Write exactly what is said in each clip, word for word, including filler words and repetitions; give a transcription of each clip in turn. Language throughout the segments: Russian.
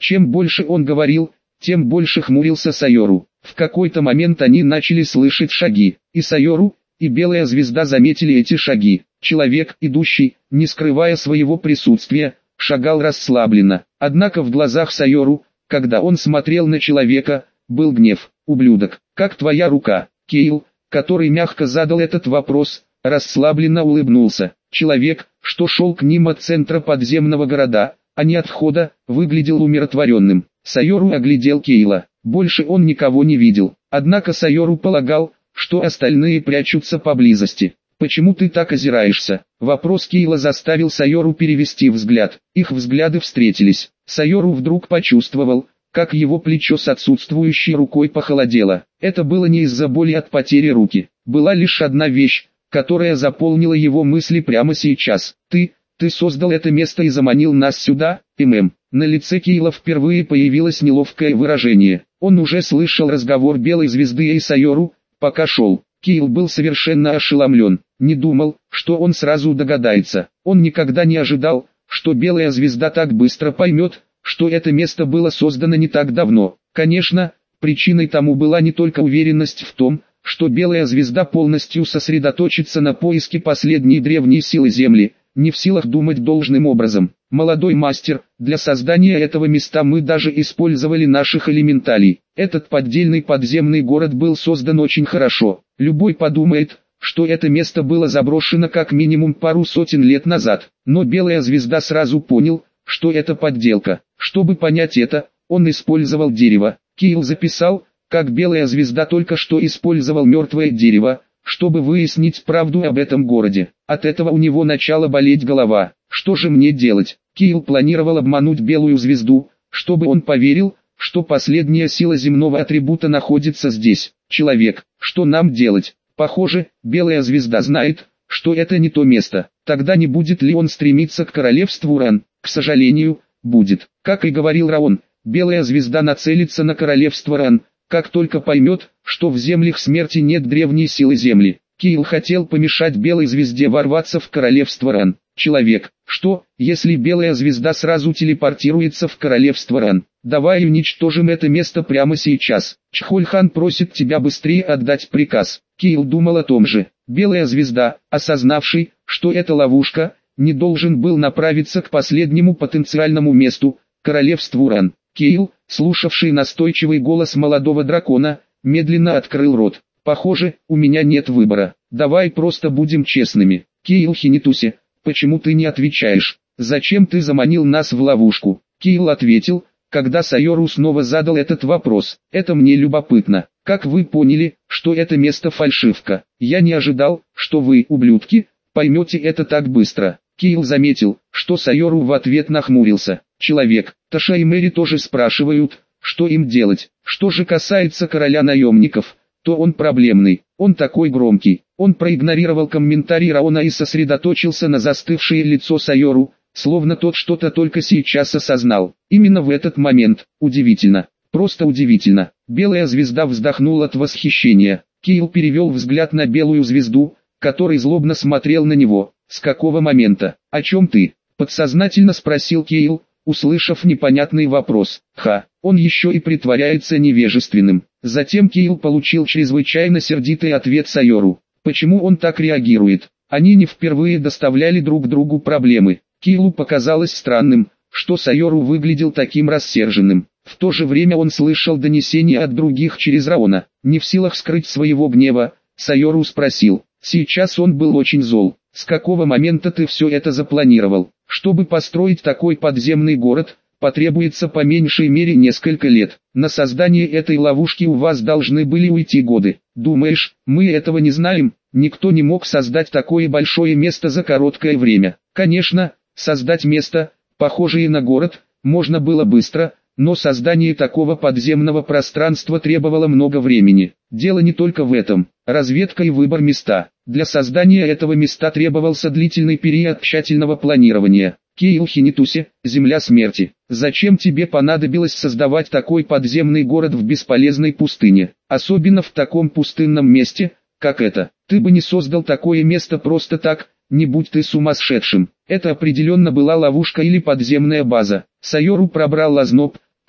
Чем больше он говорил, тем больше хмурился Сайору. В какой-то момент они начали слышать шаги, и Сайору, и Белая Звезда заметили эти шаги. Человек, идущий, не скрывая своего присутствия, шагал расслабленно. Однако в глазах Сайору, когда он смотрел на человека, был гнев. «Ублюдок, как твоя рука?» Кейл, который мягко задал этот вопрос, расслабленно улыбнулся. Человек, что шел к ним от центра подземного города, а не от входа, выглядел умиротворенным. Сайору оглядел Кейла. Больше он никого не видел. Однако Сайору полагал, что остальные прячутся поблизости. «Почему ты так озираешься?» Вопрос Кейла заставил Сайору перевести взгляд. Их взгляды встретились. Сайору вдруг почувствовал, как его плечо с отсутствующей рукой похолодело. Это было не из-за боли от потери руки. Была лишь одна вещь, которая заполнила его мысли прямо сейчас. «Ты, ты создал это место и заманил нас сюда, ММ». На лице Кейла впервые появилось неловкое выражение. Он уже слышал разговор Белой Звезды и Сайору, пока шел. Кейл был совершенно ошеломлен. Не думал, что он сразу догадается. Он никогда не ожидал, что Белая Звезда так быстро поймет, что это место было создано не так давно. Конечно, причиной тому была не только уверенность в том, что Белая Звезда полностью сосредоточится на поиске последней древней силы Земли, не в силах думать должным образом. «Молодой мастер, для создания этого места мы даже использовали наших элементалей. Этот поддельный подземный город был создан очень хорошо. Любой подумает, что это место было заброшено как минимум пару сотен лет назад. Но Белая Звезда сразу понял, что это подделка. Чтобы понять это, он использовал дерево». Кейл записал, как Белая Звезда только что использовал мертвое дерево, чтобы выяснить правду об этом городе. От этого у него начала болеть голова. Что же мне делать? Кейл планировал обмануть Белую Звезду, чтобы он поверил, что последняя сила земного атрибута находится здесь. Человек, что нам делать? Похоже, Белая Звезда знает, что это не то место. Тогда не будет ли он стремиться к королевству Ран? К сожалению, будет. Как и говорил Раон, Белая Звезда нацелится на королевство Ран, как только поймет, что в землях смерти нет древней силы Земли. Кейл хотел помешать Белой Звезде ворваться в королевство Ран. Человек, что, если Белая Звезда сразу телепортируется в королевство Ран? Давай уничтожим это место прямо сейчас. Чхольхан просит тебя быстрее отдать приказ. Кейл думал о том же. Белая Звезда, осознавший, что это ловушка, не должен был направиться к последнему потенциальному месту, королевству Ран. Кейл, слушавший настойчивый голос молодого дракона, медленно открыл рот. «Похоже, у меня нет выбора. Давай просто будем честными. Кейл Хинитуси, почему ты не отвечаешь? Зачем ты заманил нас в ловушку?» Кейл ответил, когда Сайору снова задал этот вопрос. «Это мне любопытно. Как вы поняли, что это место фальшивка? Я не ожидал, что вы, ублюдки, поймете это так быстро». Кейл заметил, что Сайору в ответ нахмурился. «Человек, Таша и Мэри тоже спрашивают, что им делать. Что же касается короля наемников, то он проблемный, он такой громкий». Он проигнорировал комментарий Раона и сосредоточился на застывшее лицо Сайору, словно тот что-то только сейчас осознал. Именно в этот момент, удивительно, просто удивительно, Белая Звезда вздохнула от восхищения. Кейл перевел взгляд на Белую Звезду, который злобно смотрел на него. «С какого момента? О чем ты?» — подсознательно спросил Кейл, услышав непонятный вопрос. Ха, он еще и притворяется невежественным. Затем Кейл получил чрезвычайно сердитый ответ Сайору. Почему он так реагирует? Они не впервые доставляли друг другу проблемы. Кейлу показалось странным, что Сайору выглядел таким рассерженным. В то же время он слышал донесения от других через Раона. Не в силах скрыть своего гнева, Сайору спросил. Сейчас он был очень зол. «С какого момента ты все это запланировал? Чтобы построить такой подземный город, потребуется по меньшей мере несколько лет. На создание этой ловушки у вас должны были уйти годы. Думаешь, мы этого не знаем? Никто не мог создать такое большое место за короткое время. Конечно, создать место, похожее на город, можно было быстро, но создание такого подземного пространства требовало много времени. Дело не только в этом. Разведка и выбор места. Для создания этого места требовался длительный период тщательного планирования. Кейл Хинитуси, земля смерти. Зачем тебе понадобилось создавать такой подземный город в бесполезной пустыне? Особенно в таком пустынном месте, как это. Ты бы не создал такое место просто так, не будь ты сумасшедшим. Это определенно была ловушка или подземная база. Сайору пробрал озноб,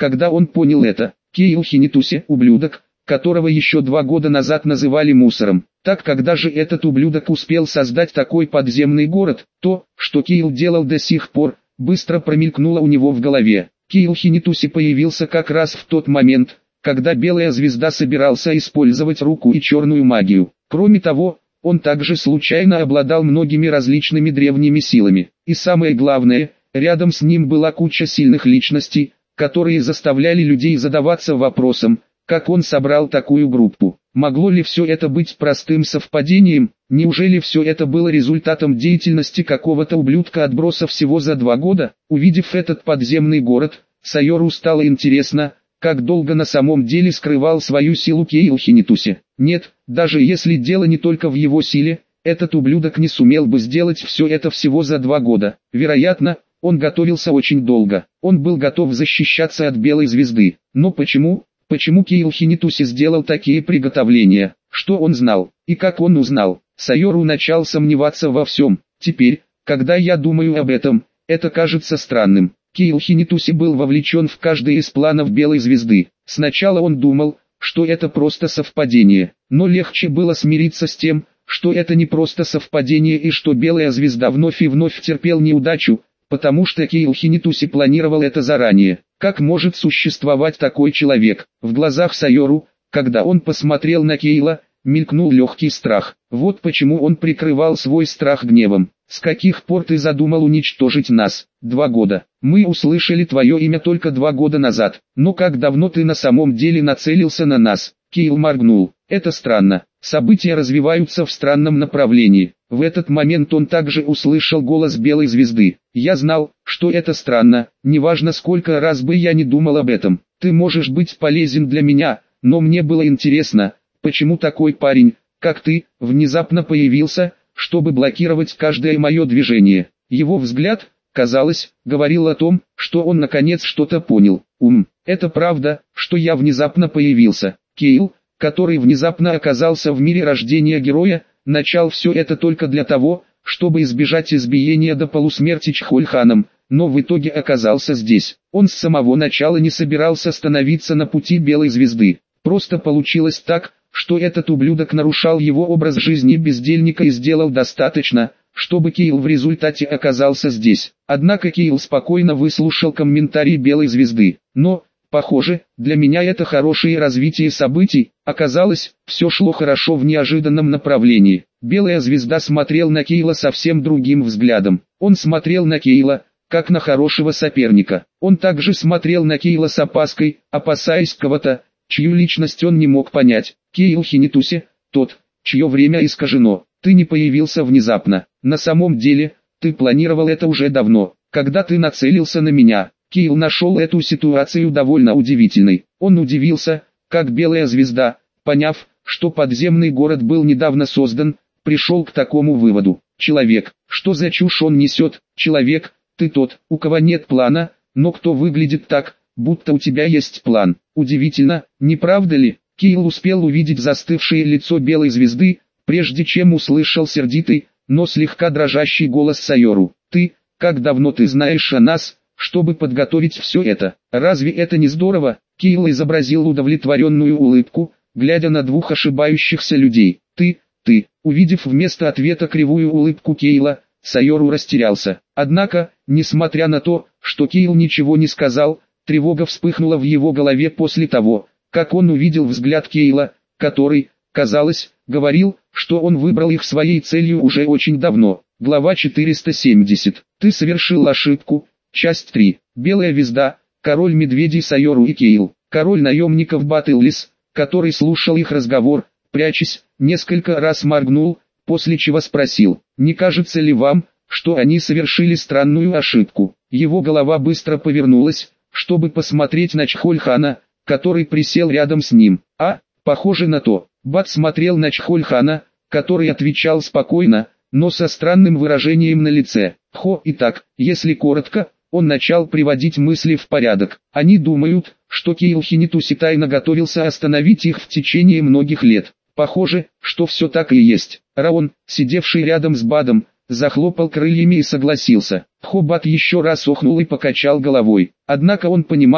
Когда он понял это, Кейл Хинитуси, ублюдок, которого еще два года назад называли мусором, так когда же этот ублюдок успел создать такой подземный город, то, что Кейл делал до сих пор, быстро промелькнуло у него в голове. Кейл Хинитуси появился как раз в тот момент, когда Белая Звезда собирался использовать руку и черную магию. Кроме того, он также случайно обладал многими различными древними силами. И самое главное, рядом с ним была куча сильных личностей, которые заставляли людей задаваться вопросом, как он собрал такую группу. Могло ли все это быть простым совпадением? Неужели все это было результатом деятельности какого-то ублюдка-отброса всего за два года? Увидев этот подземный город, Сайору стало интересно, как долго на самом деле скрывал свою силу Кейл Хинитуси. Нет, даже если дело не только в его силе, этот ублюдок не сумел бы сделать все это всего за два года. Вероятно, он готовился очень долго. Он был готов защищаться от Белой Звезды. Но почему? Почему Кейл Хинитуси сделал такие приготовления? Что он знал? И как он узнал? Сайору начал сомневаться во всем. Теперь, когда я думаю об этом, это кажется странным. Кейл Хинитуси был вовлечен в каждый из планов Белой Звезды. Сначала он думал, что это просто совпадение. Но легче было смириться с тем, что это не просто совпадение и что Белая Звезда вновь и вновь терпел неудачу, потому что Кейл Хинитуси планировал это заранее. Как может существовать такой человек? В глазах Сайору, когда он посмотрел на Кейла, мелькнул легкий страх. Вот почему он прикрывал свой страх гневом. С каких пор ты задумал уничтожить нас? Два года. Мы услышали твое имя только два года назад. Но как давно ты на самом деле нацелился на нас? Кейл моргнул. Это странно. События развиваются в странном направлении. В этот момент он также услышал голос Белой Звезды. Я знал, что это странно, неважно сколько раз бы я не думал об этом. Ты можешь быть полезен для меня, но мне было интересно, почему такой парень, как ты, внезапно появился, чтобы блокировать каждое мое движение. Его взгляд, казалось, говорил о том, что он наконец что-то понял. Ум, это правда, что я внезапно появился. Кейл, который внезапно оказался в мире рождения героя, начал все это только для того, чтобы избежать избиения до полусмерти Чхольханом, но в итоге оказался здесь. Он с самого начала не собирался становиться на пути Белой Звезды. Просто получилось так, что этот ублюдок нарушал его образ жизни бездельника и сделал достаточно, чтобы Кейл в результате оказался здесь. Однако Кейл спокойно выслушал комментарий Белой Звезды. Но, похоже, для меня это хорошее развитие событий. Оказалось, все шло хорошо в неожиданном направлении. Белая Звезда смотрел на Кейла совсем другим взглядом. Он смотрел на Кейла, как на хорошего соперника. Он также смотрел на Кейла с опаской, опасаясь кого-то, чью личность он не мог понять. Кейл Хинитуси, тот, чье время искажено. Ты не появился внезапно. На самом деле, ты планировал это уже давно, когда ты нацелился на меня. Кейл нашел эту ситуацию довольно удивительной. Он удивился, как Белая Звезда, поняв, что подземный город был недавно создан, пришел к такому выводу. Человек, что за чушь он несет? Человек, ты тот, у кого нет плана, но кто выглядит так, будто у тебя есть план. Удивительно, не правда ли? Кейл успел увидеть застывшее лицо Белой Звезды, прежде чем услышал сердитый, но слегка дрожащий голос Сайору. Ты, как давно ты знаешь о нас, чтобы подготовить все это? Разве это не здорово? Кейл изобразил удовлетворенную улыбку, глядя на двух ошибающихся людей. Ты, ты, увидев вместо ответа кривую улыбку Кейла, Сайору растерялся. Однако, несмотря на то, что Кейл ничего не сказал, тревога вспыхнула в его голове после того, как он увидел взгляд Кейла, который, казалось, говорил, что он выбрал их своей целью уже очень давно. Глава четыреста семьдесят. Ты совершил ошибку. Часть три. Белая Звезда, король медведей Сайору и Кейл. Король наемников Баттлис, который слушал их разговор, прячась, несколько раз моргнул, после чего спросил, не кажется ли вам, что они совершили странную ошибку? Его голова быстро повернулась, чтобы посмотреть на Чхольхана, который присел рядом с ним. А, похоже на то. Бат смотрел на Чхольхана, который отвечал спокойно, но со странным выражением на лице. Хо, итак, если коротко, он начал приводить мысли в порядок. Они думают, что Кейл Хинитуси тайно готовился остановить их в течение многих лет. Похоже, что все так и есть. Раон, сидевший рядом с Бадом, захлопал крыльями и согласился. Хобат еще раз охнул и покачал головой. Однако он понимал,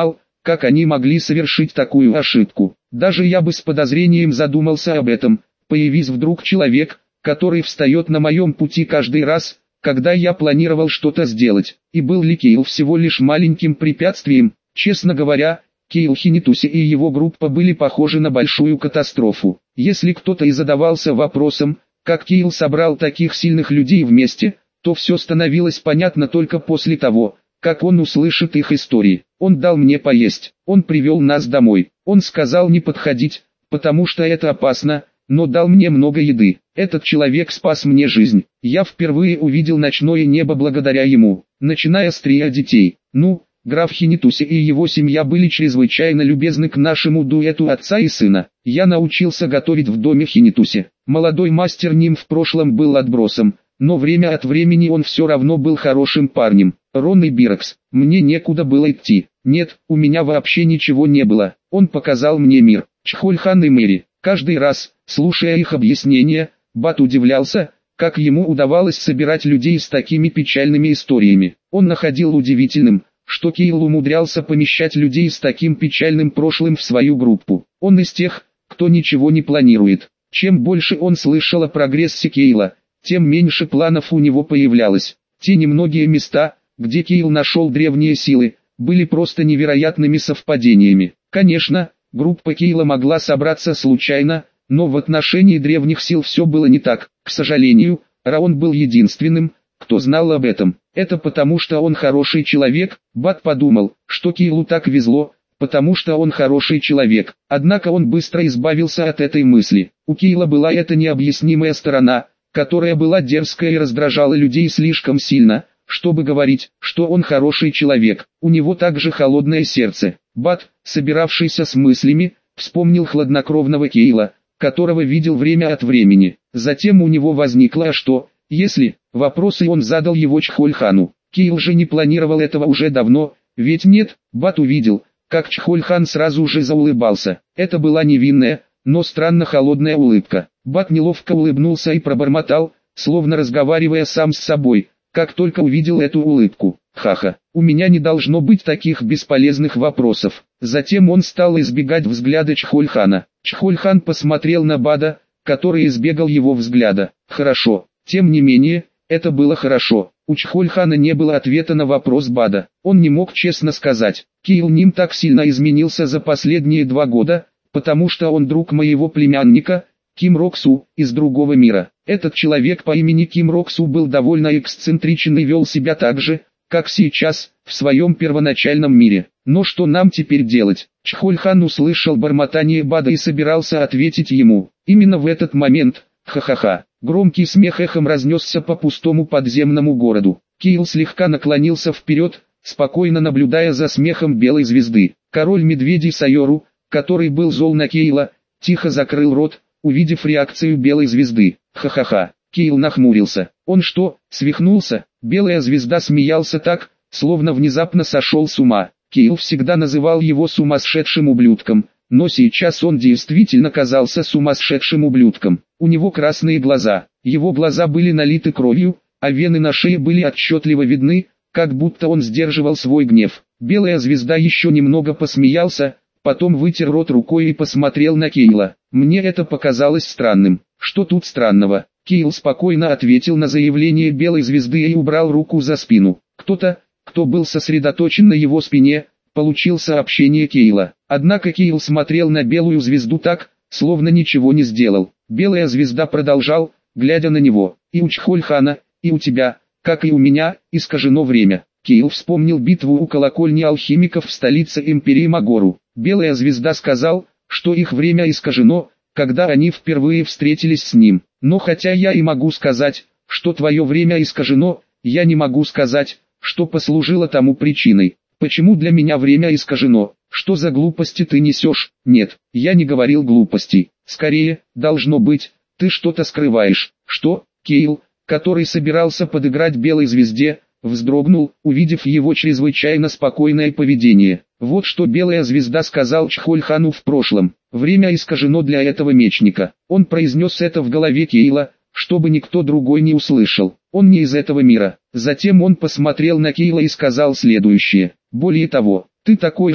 как они могли совершить такую ошибку. Даже я бы с подозрением задумался об этом, появись вдруг человек, который встает на моем пути каждый раз, когда я планировал что-то сделать. И был ли Кейл всего лишь маленьким препятствием? Честно говоря, Кейл Хинетуси и его группа были похожи на большую катастрофу. Если кто-то и задавался вопросом, как Кейл собрал таких сильных людей вместе, то все становилось понятно только после того, как он услышит их истории. Он дал мне поесть, он привел нас домой, он сказал не подходить, потому что это опасно, но дал мне много еды. Этот человек спас мне жизнь. Я впервые увидел ночное небо благодаря ему, начиная с трио детей. Ну, граф Хинетуси и его семья были чрезвычайно любезны к нашему дуэту отца и сына. Я научился готовить в доме Хинетуси. Молодой мастер Ним в прошлом был отбросом, но время от времени он все равно был хорошим парнем. Рон и Бирокс, мне некуда было идти. Нет, у меня вообще ничего не было. Он показал мне мир. Чхольхан и Мэри. Каждый раз, слушая их объяснения, Бат удивлялся, как ему удавалось собирать людей с такими печальными историями. Он находил удивительным, что Кейл умудрялся помещать людей с таким печальным прошлым в свою группу. Он из тех, кто ничего не планирует. Чем больше он слышал о прогрессе Кейла, тем меньше планов у него появлялось. Те немногие места, где Кейл нашел древние силы, были просто невероятными совпадениями. Конечно, группа Кейла могла собраться случайно, но в отношении древних сил все было не так. К сожалению, Раон был единственным, кто знал об этом. Это потому что он хороший человек. Бат подумал, что Кейлу так везло, потому что он хороший человек. Однако он быстро избавился от этой мысли. У Кейла была эта необъяснимая сторона, которая была дерзкая и раздражала людей слишком сильно, чтобы говорить, что он хороший человек. У него также холодное сердце. Бат, собиравшийся с мыслями, вспомнил хладнокровного Кейла, которого видел время от времени. Затем у него возникло «а что, если?» вопрос, и он задал его Чхольхану. Кейл же не планировал этого уже давно, ведь нет. Бат увидел, как Чхольхан сразу же заулыбался. Это была невинная, но странно холодная улыбка. Бат неловко улыбнулся и пробормотал, словно разговаривая сам с собой, как только увидел эту улыбку: «Ха-ха, у меня не должно быть таких бесполезных вопросов». Затем он стал избегать взгляда Чхольхана. Чхольхан посмотрел на Бада, который избегал его взгляда. Хорошо, тем не менее, это было хорошо. У Чхольхана не было ответа на вопрос Бада. Он не мог честно сказать: «Кейл Ним так сильно изменился за последние два года, потому что он друг моего племянника, Ким Роксу, из другого мира». Этот человек по имени Ким Роксу был довольно эксцентричен и вел себя так же, как сейчас, в своем первоначальном мире. Но что нам теперь делать? Чхольхан услышал бормотание Бада и собирался ответить ему. Именно в этот момент, ха-ха-ха, громкий смех эхом разнесся по пустому подземному городу. Кейл слегка наклонился вперед, спокойно наблюдая за смехом белой звезды. Король медведей Сайору, который был зол на Кейла, тихо закрыл рот, увидев реакцию белой звезды. Ха-ха-ха. Кейл нахмурился. Он что, свихнулся? Белая звезда смеялся так, словно внезапно сошел с ума. Кейл всегда называл его сумасшедшим ублюдком, но сейчас он действительно казался сумасшедшим ублюдком. У него красные глаза, его глаза были налиты кровью, а вены на шее были отчетливо видны, как будто он сдерживал свой гнев. Белая звезда еще немного посмеялся, потом вытер рот рукой и посмотрел на Кейла. Мне это показалось странным. Что тут странного? Кейл спокойно ответил на заявление белой звезды и убрал руку за спину. Кто-то, кто был сосредоточен на его спине, получил сообщение Кейла. Однако Кейл смотрел на белую звезду так, словно ничего не сделал. Белая звезда продолжал, глядя на него: «И у Чхольхана, и у тебя, как и у меня, искажено время». Кейл вспомнил битву у колокольни алхимиков в столице империи Магору. Белая звезда сказал, что их время искажено, когда они впервые встретились с ним. Но хотя я и могу сказать, что твое время искажено, я не могу сказать, что послужило тому причиной. Почему для меня время искажено? Что за глупости ты несешь? Нет, я не говорил глупостей. Скорее, должно быть, ты что-то скрываешь. Что? Кейл, который собирался подыграть белой звезде, вздрогнул, увидев его чрезвычайно спокойное поведение. Вот что белая звезда сказал Чхольхану в прошлом. Время искажено для этого мечника. Он произнес это в голове Кейла, чтобы никто другой не услышал. Он не из этого мира. Затем он посмотрел на Кейла и сказал следующее: «Более того, ты такой же,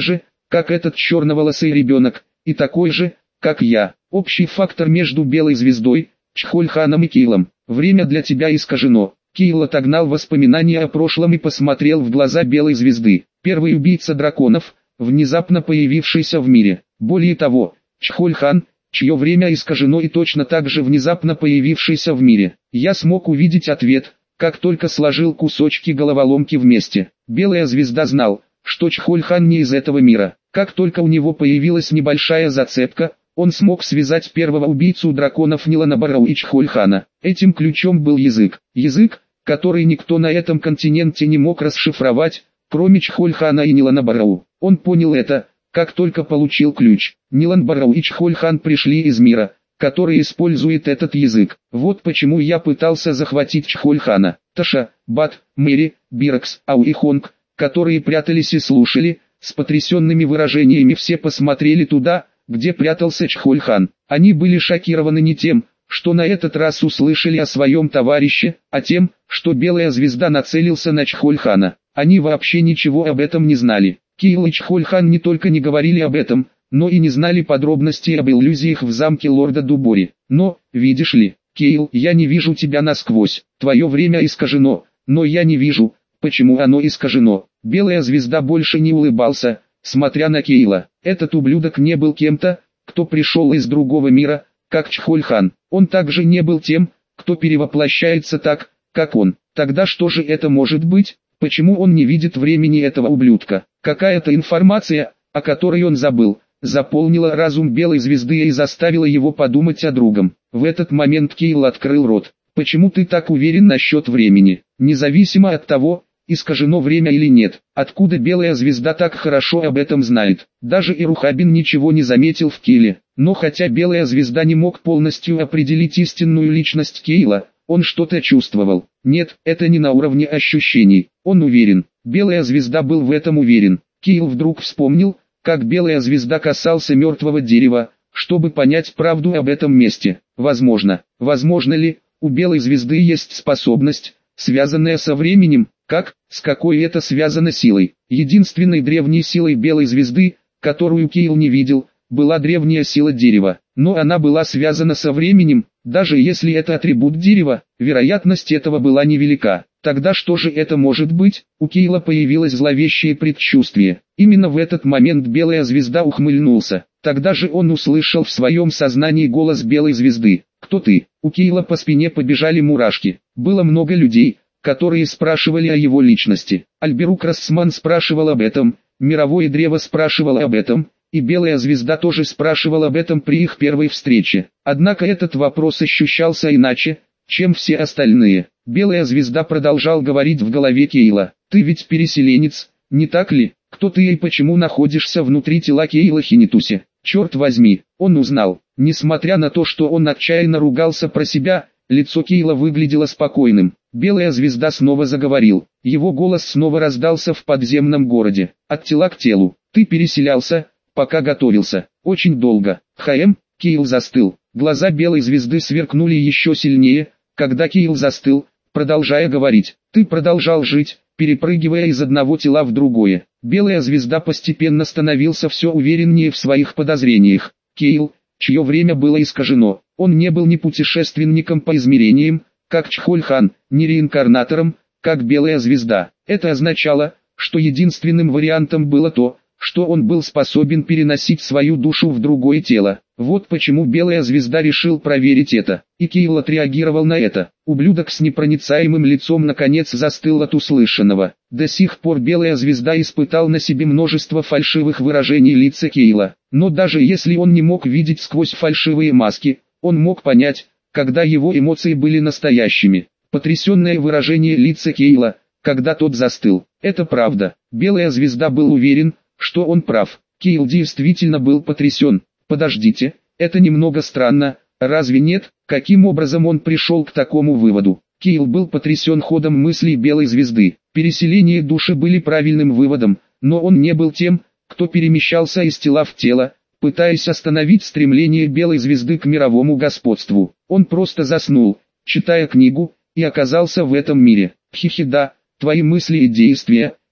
как этот черноволосый ребенок, и такой же, как я. Общий фактор между Белой Звездой, Чхольханом и Кейлом. Время для тебя искажено. Кейл отогнал воспоминания о прошлом и посмотрел в глаза Белой Звезды. Первый убийца драконов, внезапно появившийся в мире. Более того, Чхольхан, чье время искажено и точно так же внезапно появившийся в мире. Я смог увидеть ответ, как только сложил кусочки головоломки вместе. Белая Звезда знал, что Чхольхан не из этого мира. Как только у него появилась небольшая зацепка, он смог связать первого убийцу драконов Нилана Барроу и Чхольхана. Этим ключом был язык. Язык, который никто на этом континенте не мог расшифровать, кроме Чхольхана и Нилана Барроу. Он понял это, как только получил ключ. Нилан Барроу и Чхольхан пришли из мира, который использует этот язык. Вот почему я пытался захватить Чхольхана. Таша, Бат, Мэри, Биракс, Ау и Хонг, которые прятались и слушали, с потрясенными выражениями все посмотрели туда, где прятался Чхольхан. Они были шокированы не тем, что на этот раз услышали о своем товарище, а тем, что Белая Звезда нацелился на Чхольхана. Они вообще ничего об этом не знали. Кейл и Чхольхан не только не говорили об этом, но и не знали подробностей об иллюзиях в замке лорда Дубори. Но, видишь ли, Кейл, я не вижу тебя насквозь. Твое время искажено, но я не вижу, почему оно искажено. Белая Звезда больше не улыбался, смотря на Кейла. Этот ублюдок не был кем-то, кто пришел из другого мира, как Чхольхан. Он также не был тем, кто перевоплощается так, как он. Тогда что же это может быть? Почему он не видит времени этого ублюдка? Какая-то информация, о которой он забыл, заполнила разум Белой Звезды и заставила его подумать о другом. В этот момент Кейл открыл рот. «Почему ты так уверен насчет времени? Независимо от того, искажено время или нет, откуда Белая Звезда так хорошо об этом знает?» Даже Ирухабин ничего не заметил в Кейле. Но хотя Белая Звезда не мог полностью определить истинную личность Кейла, он что-то чувствовал. Нет, это не на уровне ощущений. Он уверен. Белая Звезда был в этом уверен. Кейл вдруг вспомнил, как Белая Звезда касался мертвого дерева, чтобы понять правду об этом месте. Возможно. Возможно ли, у Белой Звезды есть способность, связанная со временем? Как, с какой это связано силой? Единственной древней силой Белой Звезды, которую Кейл не видел, была древняя сила дерева. Но она была связана со временем, даже если это атрибут дерева, вероятность этого была невелика. Тогда что же это может быть? У Кейла появилось зловещее предчувствие. Именно в этот момент Белая Звезда ухмыльнулся. Тогда же он услышал в своем сознании голос Белой Звезды. «Кто ты?» У Кейла по спине побежали мурашки. Было много людей, которые спрашивали о его личности. Альберук Рассман спрашивал об этом, Мировое Древо спрашивало об этом, и Белая Звезда тоже спрашивал об этом при их первой встрече. Однако этот вопрос ощущался иначе, чем все остальные. Белая Звезда продолжал говорить в голове Кейла. «Ты ведь переселенец, не так ли? Кто ты и почему находишься внутри тела Кейла Хинитуси?» Черт возьми, он узнал. Несмотря на то, что он отчаянно ругался про себя, лицо Кейла выглядело спокойным. Белая Звезда снова заговорил. Его голос снова раздался в подземном городе. «От тела к телу. Ты переселялся, пока готовился. Очень долго. ХМ?» Кейл застыл. Глаза Белой Звезды сверкнули еще сильнее, когда Кейл застыл, продолжая говорить. «Ты продолжал жить, перепрыгивая из одного тела в другое». Белая Звезда постепенно становился все увереннее в своих подозрениях. Кейл, чье время было искажено, он не был ни путешественником по измерениям, как Чхольхан, ни реинкарнатором, как Белая Звезда. Это означало, что единственным вариантом было то, что он был способен переносить свою душу в другое тело. Вот почему Белая Звезда решил проверить это. И Кейл отреагировал на это. Ублюдок с непроницаемым лицом наконец застыл от услышанного. До сих пор Белая Звезда испытал на себе множество фальшивых выражений лица Кейла. Но даже если он не мог видеть сквозь фальшивые маски, он мог понять, когда его эмоции были настоящими. Потрясенное выражение лица Кейла, когда тот застыл. Это правда. Белая Звезда был уверен, что он прав. Кейл действительно был потрясен. Подождите, это немного странно, разве нет? Каким образом он пришел к такому выводу? Кейл был потрясен ходом мыслей Белой Звезды. Переселение души были правильным выводом, но он не был тем, кто перемещался из тела в тело, пытаясь остановить стремление Белой Звезды к мировому господству. Он просто заснул, читая книгу, и оказался в этом мире. Хихида, твои мысли и действия,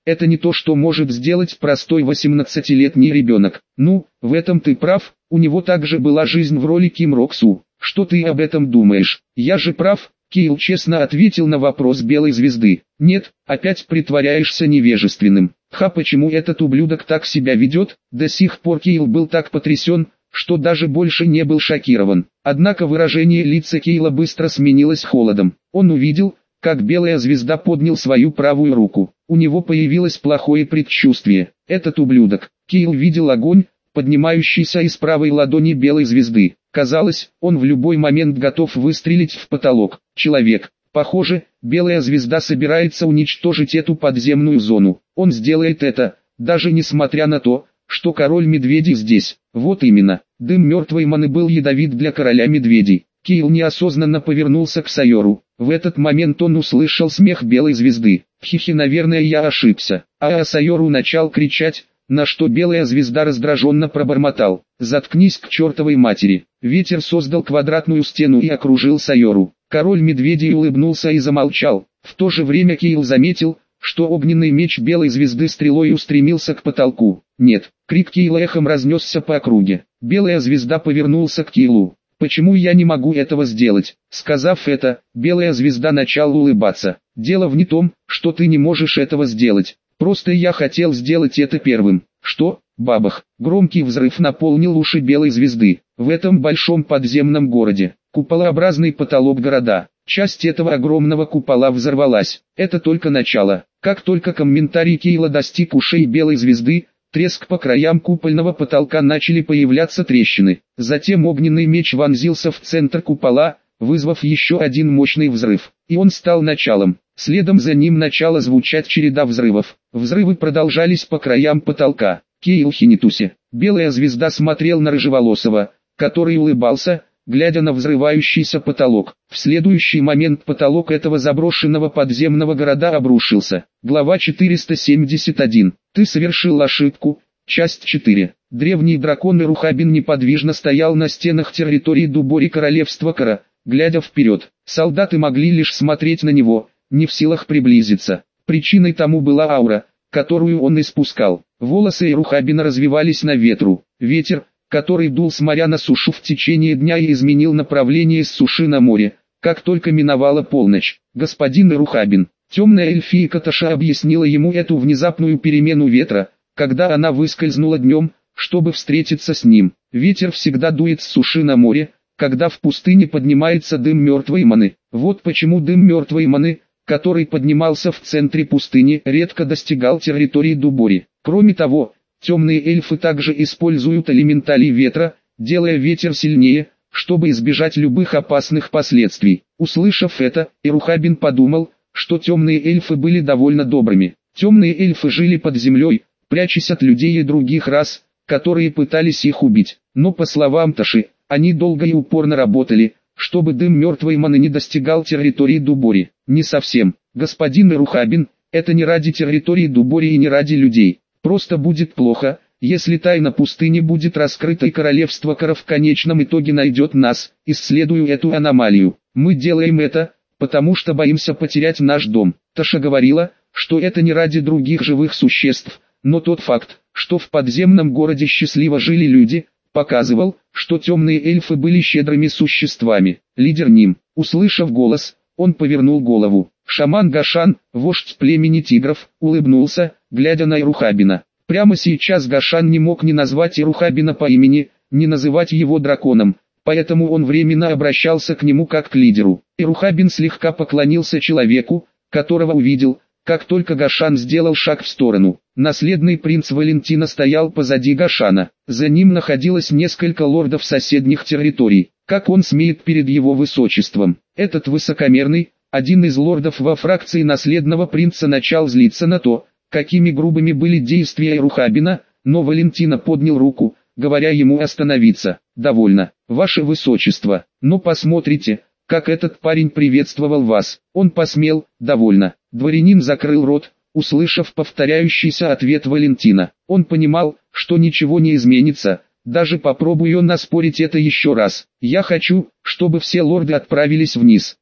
Это не то, что может сделать простой восемнадцатилетний ребенок. Ну, в этом ты прав, у него также была жизнь в роли Ким Рок-су. Что ты об этом думаешь? Я же прав, Кейл честно ответил на вопрос Белой Звезды. Нет, опять притворяешься невежественным. Ха, почему этот ублюдок так себя ведет? До сих пор Кейл был так потрясен, что даже больше не был шокирован. Однако выражение лица Кейла быстро сменилось холодом. Он увидел, как Белая Звезда поднял свою правую руку. У него появилось плохое предчувствие. Этот ублюдок. Кейл видел огонь, поднимающийся из правой ладони Белой Звезды. Казалось, он в любой момент готов выстрелить в потолок. Человек. Похоже, Белая Звезда собирается уничтожить эту подземную зону. Он сделает это, даже несмотря на то, что король медведей здесь. Вот именно. Дым мертвой маны был ядовит для короля медведей. Кейл неосознанно повернулся к Сайору. В этот момент он услышал смех Белой Звезды. Хихи, наверное, я ошибся. А Сайору начал кричать, на что Белая Звезда раздраженно пробормотал: «Заткнись к чертовой матери». Ветер создал квадратную стену и окружил Сайору. Король медведей улыбнулся и замолчал. В то же время Кейл заметил, что огненный меч Белой Звезды стрелой устремился к потолку. «Нет!» — крик Кейла эхом разнесся по округе. Белая Звезда повернулся к Кейлу. «Почему я не могу этого сделать?» Сказав это, Белая Звезда начала улыбаться. «Дело в не том, что ты не можешь этого сделать. Просто я хотел сделать это первым». «Что?» Бабах. Громкий взрыв наполнил уши Белой Звезды. В этом большом подземном городе, куполообразный потолок города, часть этого огромного купола взорвалась. Это только начало. Как только комментарий Кейла достиг ушей Белой Звезды, треск по краям купольного потолка начали появляться трещины. Затем огненный меч вонзился в центр купола, вызвав еще один мощный взрыв. И он стал началом. Следом за ним начала звучать череда взрывов. Взрывы продолжались по краям потолка. Кейл Хинитуси. Белая Звезда смотрел на Рыжеволосого, который улыбался, глядя на взрывающийся потолок. В следующий момент потолок этого заброшенного подземного города обрушился. Глава четыреста семьдесят один. Ты совершил ошибку. Часть четыре. Древний дракон Ирухабин неподвижно стоял на стенах территории Дубори королевства Кара, глядя вперед. Солдаты могли лишь смотреть на него, не в силах приблизиться. Причиной тому была аура, которую он испускал. Волосы Ирухабина развивались на ветру. Ветер, который дул с моря на сушу в течение дня и изменил направление с суши на море, как только миновала полночь. Господин Ирухабин. Темная эльфийка Таша объяснила ему эту внезапную перемену ветра, когда она выскользнула днем, чтобы встретиться с ним. Ветер всегда дует с суши на море, когда в пустыне поднимается дым мертвой маны. Вот почему дым мертвой маны, который поднимался в центре пустыни, редко достигал территории Дубори. Кроме того, темные эльфы также используют элементали ветра, делая ветер сильнее, чтобы избежать любых опасных последствий. Услышав это, Ирухабин подумал, что темные эльфы были довольно добрыми. Темные эльфы жили под землей, прячась от людей и других рас, которые пытались их убить. Но по словам Таши, они долго и упорно работали, чтобы дым мертвой маны не достигал территории Дубори. Не совсем, господин Ирухабин, это не ради территории Дубори и не ради людей. Просто будет плохо, если тайна пустыни будет раскрыта и королевство Кара в конечном итоге найдет нас, исследуя эту аномалию. Мы делаем это, потому что боимся потерять наш дом. Таша говорила, что это не ради других живых существ, но тот факт, что в подземном городе счастливо жили люди, показывал, что темные эльфы были щедрыми существами. Лидер Ним, услышав голос, он повернул голову. Шаман Гашан, вождь племени тигров, улыбнулся, глядя на Ирухабина. Прямо сейчас Гашан не мог не назвать Ирухабина по имени, не называть его драконом, поэтому он временно обращался к нему как к лидеру. Ирухабин слегка поклонился человеку, которого увидел, как только Гашан сделал шаг в сторону. Наследный принц Валентина стоял позади Гашана. За ним находилось несколько лордов соседних территорий. Как он смеет перед его высочеством? Этот высокомерный, один из лордов во фракции наследного принца начал злиться на то, какими грубыми были действия Ирухабина, но Валентина поднял руку, говоря ему остановиться. «Довольно, ваше высочество, но посмотрите, как этот парень приветствовал вас». Он посмел, довольно. Дворянин закрыл рот, услышав повторяющийся ответ Валентина. Он понимал, что ничего не изменится, даже попробуй он оспорить это еще раз. «Я хочу, чтобы все лорды отправились вниз».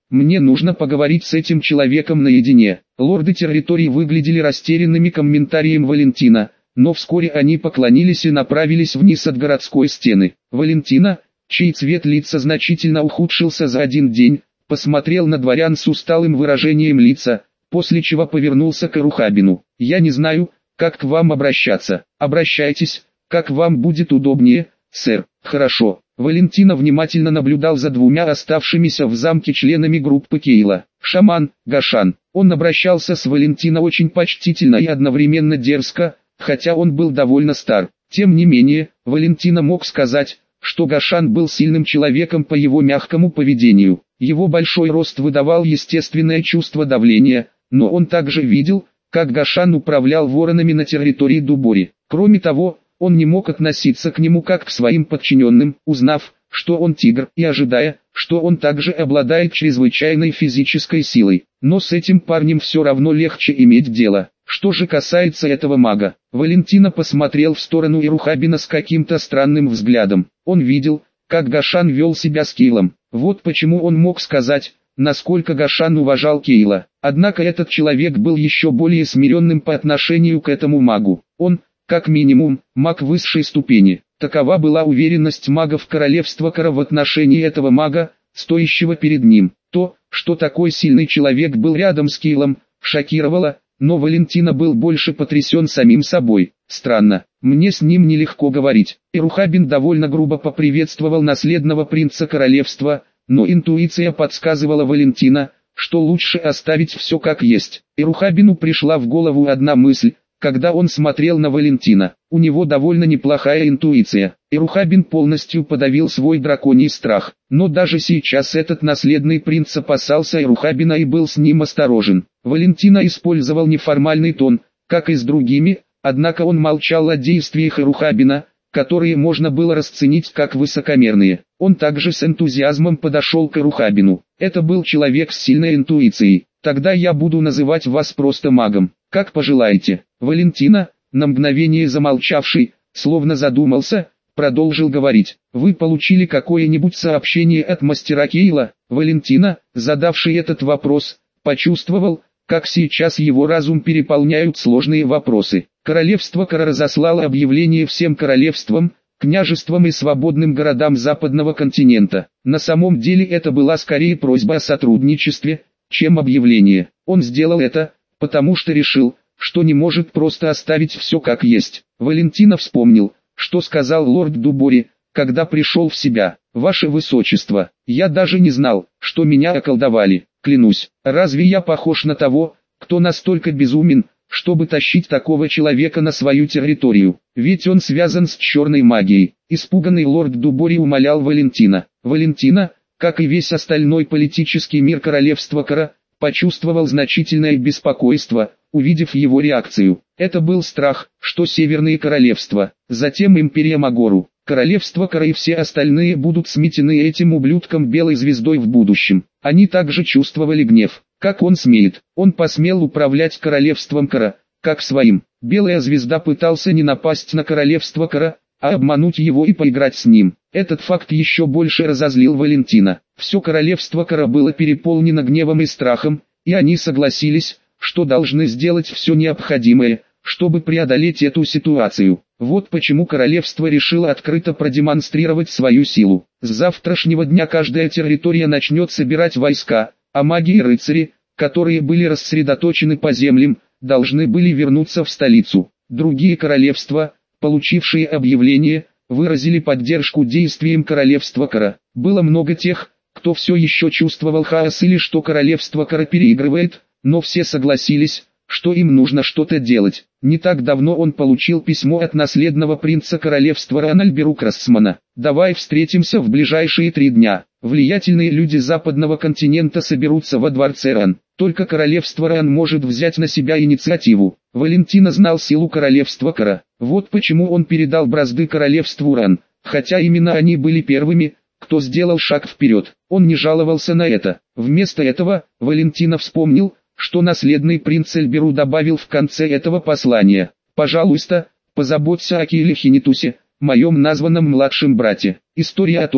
Мне нужно поговорить с этим человеком наедине. Лорды территории выглядели растерянными комментарием Валентина, но вскоре они поклонились и направились вниз от городской стены. Валентина, чей цвет лица значительно ухудшился за один день, посмотрел на дворян с усталым выражением лица, после чего повернулся к Эрухабину. «Я не знаю, как к вам обращаться. Обращайтесь, как вам будет удобнее, сэр». «Хорошо». Валентина внимательно наблюдал за двумя оставшимися в замке членами группы Кейла. Шаман, Гашан. Он обращался с Валентино очень почтительно и одновременно дерзко, хотя он был довольно стар. Тем не менее, Валентина мог сказать, что Гашан был сильным человеком по его мягкому поведению. Его большой рост выдавал естественное чувство давления, но он также видел, как Гашан управлял воронами на территории Дубори. Кроме того, он не мог относиться к нему как к своим подчиненным, узнав, что он тигр, и ожидая, что он также обладает чрезвычайной физической силой. Но с этим парнем все равно легче иметь дело. Что же касается этого мага, Валентина посмотрел в сторону Эрухабина с каким-то странным взглядом. Он видел, как Гашан вел себя с Кейлом. Вот почему он мог сказать, насколько Гашан уважал Кейла. Однако этот человек был еще более смиренным по отношению к этому магу. Он, как минимум, маг высшей ступени. Такова была уверенность магов королевства Кара в отношении этого мага, стоящего перед ним. То, что такой сильный человек был рядом с Кейлом, шокировало, но Валентина был больше потрясен самим собой. Странно, мне с ним нелегко говорить. Эрухабин довольно грубо поприветствовал наследного принца королевства, но интуиция подсказывала Валентина, что лучше оставить все как есть. Эрухабину пришла в голову одна мысль, когда он смотрел на Валентина. У него довольно неплохая интуиция. Эрухабин полностью подавил свой драконий страх. Но даже сейчас этот наследный принц опасался Эрухабина и был с ним осторожен. Валентина использовал неформальный тон, как и с другими, однако он молчал о действиях Эрухабина, которые можно было расценить как высокомерные. Он также с энтузиазмом подошел к Эрухабину. Это был человек с сильной интуицией. Тогда я буду называть вас просто магом, как пожелаете. Валентина, на мгновение замолчавший, словно задумался, продолжил говорить. Вы получили какое-нибудь сообщение от мастера Кейла? Валентина, задавший этот вопрос, почувствовал, как сейчас его разум переполняют сложные вопросы. Королевство Кара разослало объявление всем королевствам, княжествам и свободным городам западного континента. На самом деле это была скорее просьба о сотрудничестве, чем объявление. Он сделал это, потому что решил, что не может просто оставить все как есть. Валентина вспомнил, что сказал лорд Дубори, когда пришел в себя. «Ваше Высочество, я даже не знал, что меня околдовали. Клянусь, разве я похож на того, кто настолько безумен, чтобы тащить такого человека на свою территорию? Ведь он связан с черной магией». Испуганный лорд Дубори умолял Валентина. Валентина, как и весь остальной политический мир королевства Кара, почувствовал значительное беспокойство, увидев его реакцию. Это был страх, что северные королевства, затем империя Магору, королевство Кара и все остальные будут сметены этим ублюдком белой звездой в будущем. Они также чувствовали гнев. Как он смеет? Он посмел управлять королевством Кара, как своим. Белая звезда пытался не напасть на королевство Кара, а обмануть его и поиграть с ним. Этот факт еще больше разозлил Валентина. Все королевство Кара было переполнено гневом и страхом, и они согласились, что должны сделать все необходимое, чтобы преодолеть эту ситуацию. Вот почему королевство решило открыто продемонстрировать свою силу. С завтрашнего дня каждая территория начнет собирать войска, а маги и рыцари, которые были рассредоточены по землям, должны были вернуться в столицу. Другие королевства, получившие объявление, выразили поддержку действиям королевства Кара. Было много тех, кто все еще чувствовал хаос или что королевство Кара переигрывает, но все согласились, что им нужно что-то делать. Не так давно он получил письмо от наследного принца королевства Ранальберу Красмана. «Давай встретимся в ближайшие три дня. Влиятельные люди западного континента соберутся во дворце Ран. Только королевство Ран может взять на себя инициативу». Валентина знал силу королевства Кара. Вот почему он передал бразды королевству Ран, хотя именно они были первыми, кто сделал шаг вперед. Он не жаловался на это. Вместо этого, Валентина вспомнил, что наследный принц Эльберу добавил в конце этого послания: «Пожалуйста, позаботься о Кейле Хинитусе, моем названном младшем брате». История о том,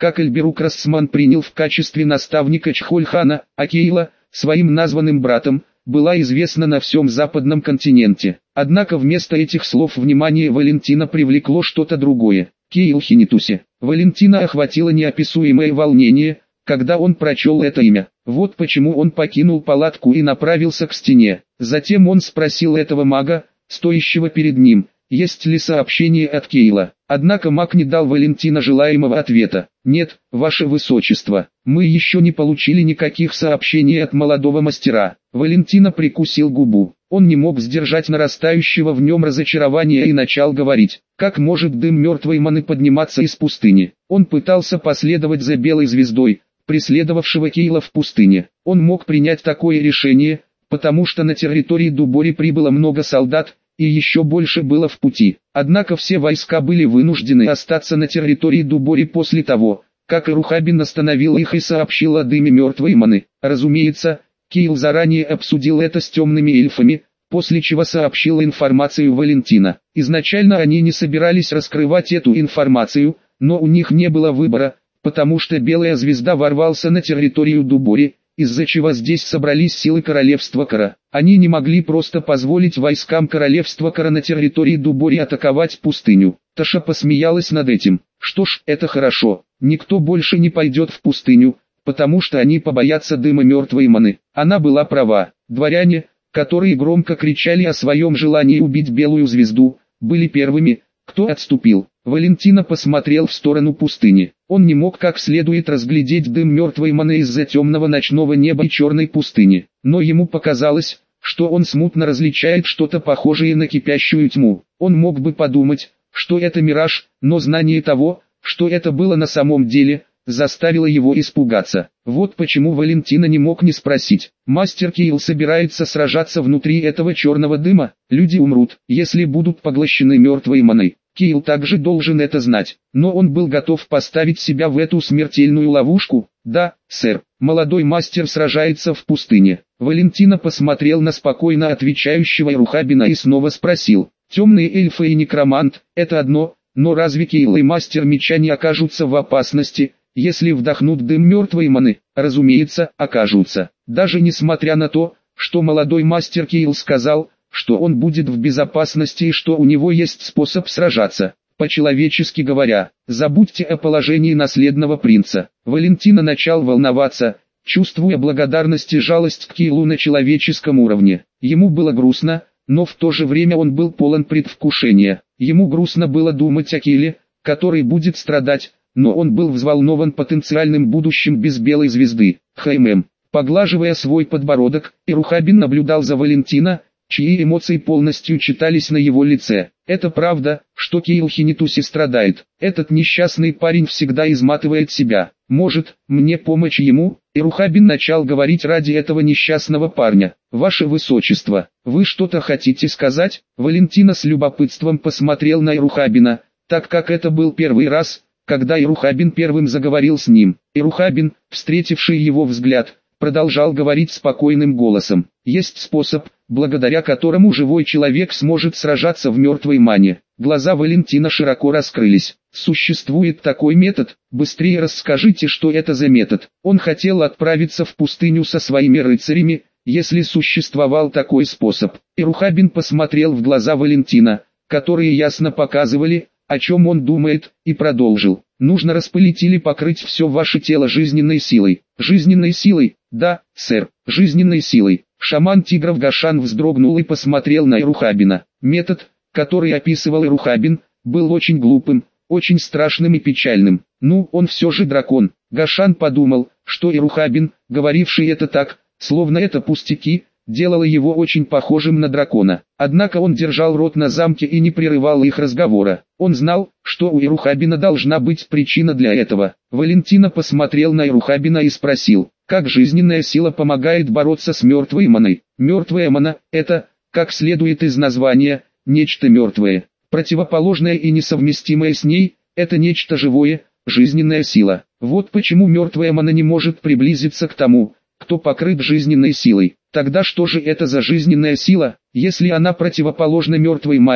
как Эльберук Расцман принял в качестве наставника Чхольхана, а Кейла, своим названным братом, была известна на всем западном континенте. Однако вместо этих слов внимание Валентина привлекло что-то другое. Кейл Хинитуси. Валентина охватило неописуемое волнение, когда он прочел это имя. Вот почему он покинул палатку и направился к стене. Затем он спросил этого мага, стоящего перед ним, есть ли сообщение от Кейла. Однако маг не дал Валентина желаемого ответа. «Нет, ваше высочество, мы еще не получили никаких сообщений от молодого мастера». Валентина прикусил губу. Он не мог сдержать нарастающего в нем разочарования и начал говорить, как может дым мертвой маны подниматься из пустыни. Он пытался последовать за белой звездой, преследовавшего Кейла в пустыне. Он мог принять такое решение, потому что на территории Дубори прибыло много солдат, и еще больше было в пути. Однако все войска были вынуждены остаться на территории Дубори после того, как Ирухабин остановил их и сообщил о дыме мертвой маны. Разумеется, Кейл заранее обсудил это с темными эльфами, после чего сообщил информацию Валентина. Изначально они не собирались раскрывать эту информацию, но у них не было выбора, потому что Белая Звезда ворвался на территорию Дубори, из-за чего здесь собрались силы Королевства Кара. Они не могли просто позволить войскам Королевства Кара на территории Дубори атаковать пустыню. Таша посмеялась над этим. Что ж, это хорошо, никто больше не пойдет в пустыню, потому что они побоятся дыма мертвой маны. Она была права. Дворяне, которые громко кричали о своем желании убить Белую Звезду, были первыми, кто отступил. Валентина посмотрел в сторону пустыни. Он не мог как следует разглядеть дым мертвой маны из-за темного ночного неба и черной пустыни, но ему показалось, что он смутно различает что-то похожее на кипящую тьму. Он мог бы подумать, что это мираж, но знание того, что это было на самом деле, заставило его испугаться. Вот почему Валентина не мог не спросить. Мастер Кейл собирается сражаться внутри этого черного дыма? Люди умрут, если будут поглощены мертвой маной. Кейл также должен это знать, но он был готов поставить себя в эту смертельную ловушку. Да, сэр, молодой мастер сражается в пустыне. Валентина посмотрел на спокойно отвечающего Ирухабина и снова спросил. Темные эльфы и некромант, это одно, но разве Кейл и мастер меча не окажутся в опасности, если вдохнут дым мертвой маны? Разумеется, окажутся. Даже несмотря на то, что молодой мастер Кейл сказал, что он будет в безопасности и что у него есть способ сражаться. По-человечески говоря, забудьте о положении наследного принца. Валентина начал волноваться, чувствуя благодарность и жалость к Кейлу на человеческом уровне. Ему было грустно, но в то же время он был полон предвкушения. Ему грустно было думать о Кейле, который будет страдать, но он был взволнован потенциальным будущим без Белой Звезды. Хм. Поглаживая свой подбородок, Ирухабин наблюдал за Валентина, чьи эмоции полностью читались на его лице. Это правда, что Кейл Хинитуси страдает. Этот несчастный парень всегда изматывает себя. Может, мне помочь ему? Ирухабин начал говорить ради этого несчастного парня. Ваше Высочество, вы что-то хотите сказать? Валентина с любопытством посмотрел на Ирухабина, так как это был первый раз, когда Ирухабин первым заговорил с ним. Ирухабин, встретивший его взгляд, продолжал говорить спокойным голосом. Есть способ, благодаря которому живой человек сможет сражаться в мертвой мане. Глаза Валентина широко раскрылись. Существует такой метод? Быстрее расскажите, что это за метод. Он хотел отправиться в пустыню со своими рыцарями, если существовал такой способ. Ирухабин посмотрел в глаза Валентина, которые ясно показывали, о чем он думает, и продолжил. Нужно распылить или покрыть все ваше тело жизненной силой. Жизненной силой? Да, сэр, жизненной силой. Шаман тигров Гашан вздрогнул и посмотрел на Ирухабина. Метод, который описывал Ирухабин, был очень глупым, очень страшным и печальным. Ну, он все же дракон. Гашан подумал, что Ирухабин, говоривший это так, словно это пустяки, делало его очень похожим на дракона. Однако он держал рот на замке и не прерывал их разговора. Он знал, что у Ирухабина должна быть причина для этого. Валентина посмотрел на Ирухабина и спросил, как жизненная сила помогает бороться с мертвой маной. Мертвая мана – это, как следует из названия, нечто мертвое. Противоположное и несовместимое с ней – это нечто живое, жизненная сила. Вот почему мертвая мана не может приблизиться к тому, кто покрыт жизненной силой. Тогда что же это за жизненная сила? Если она противоположна мертвой мане,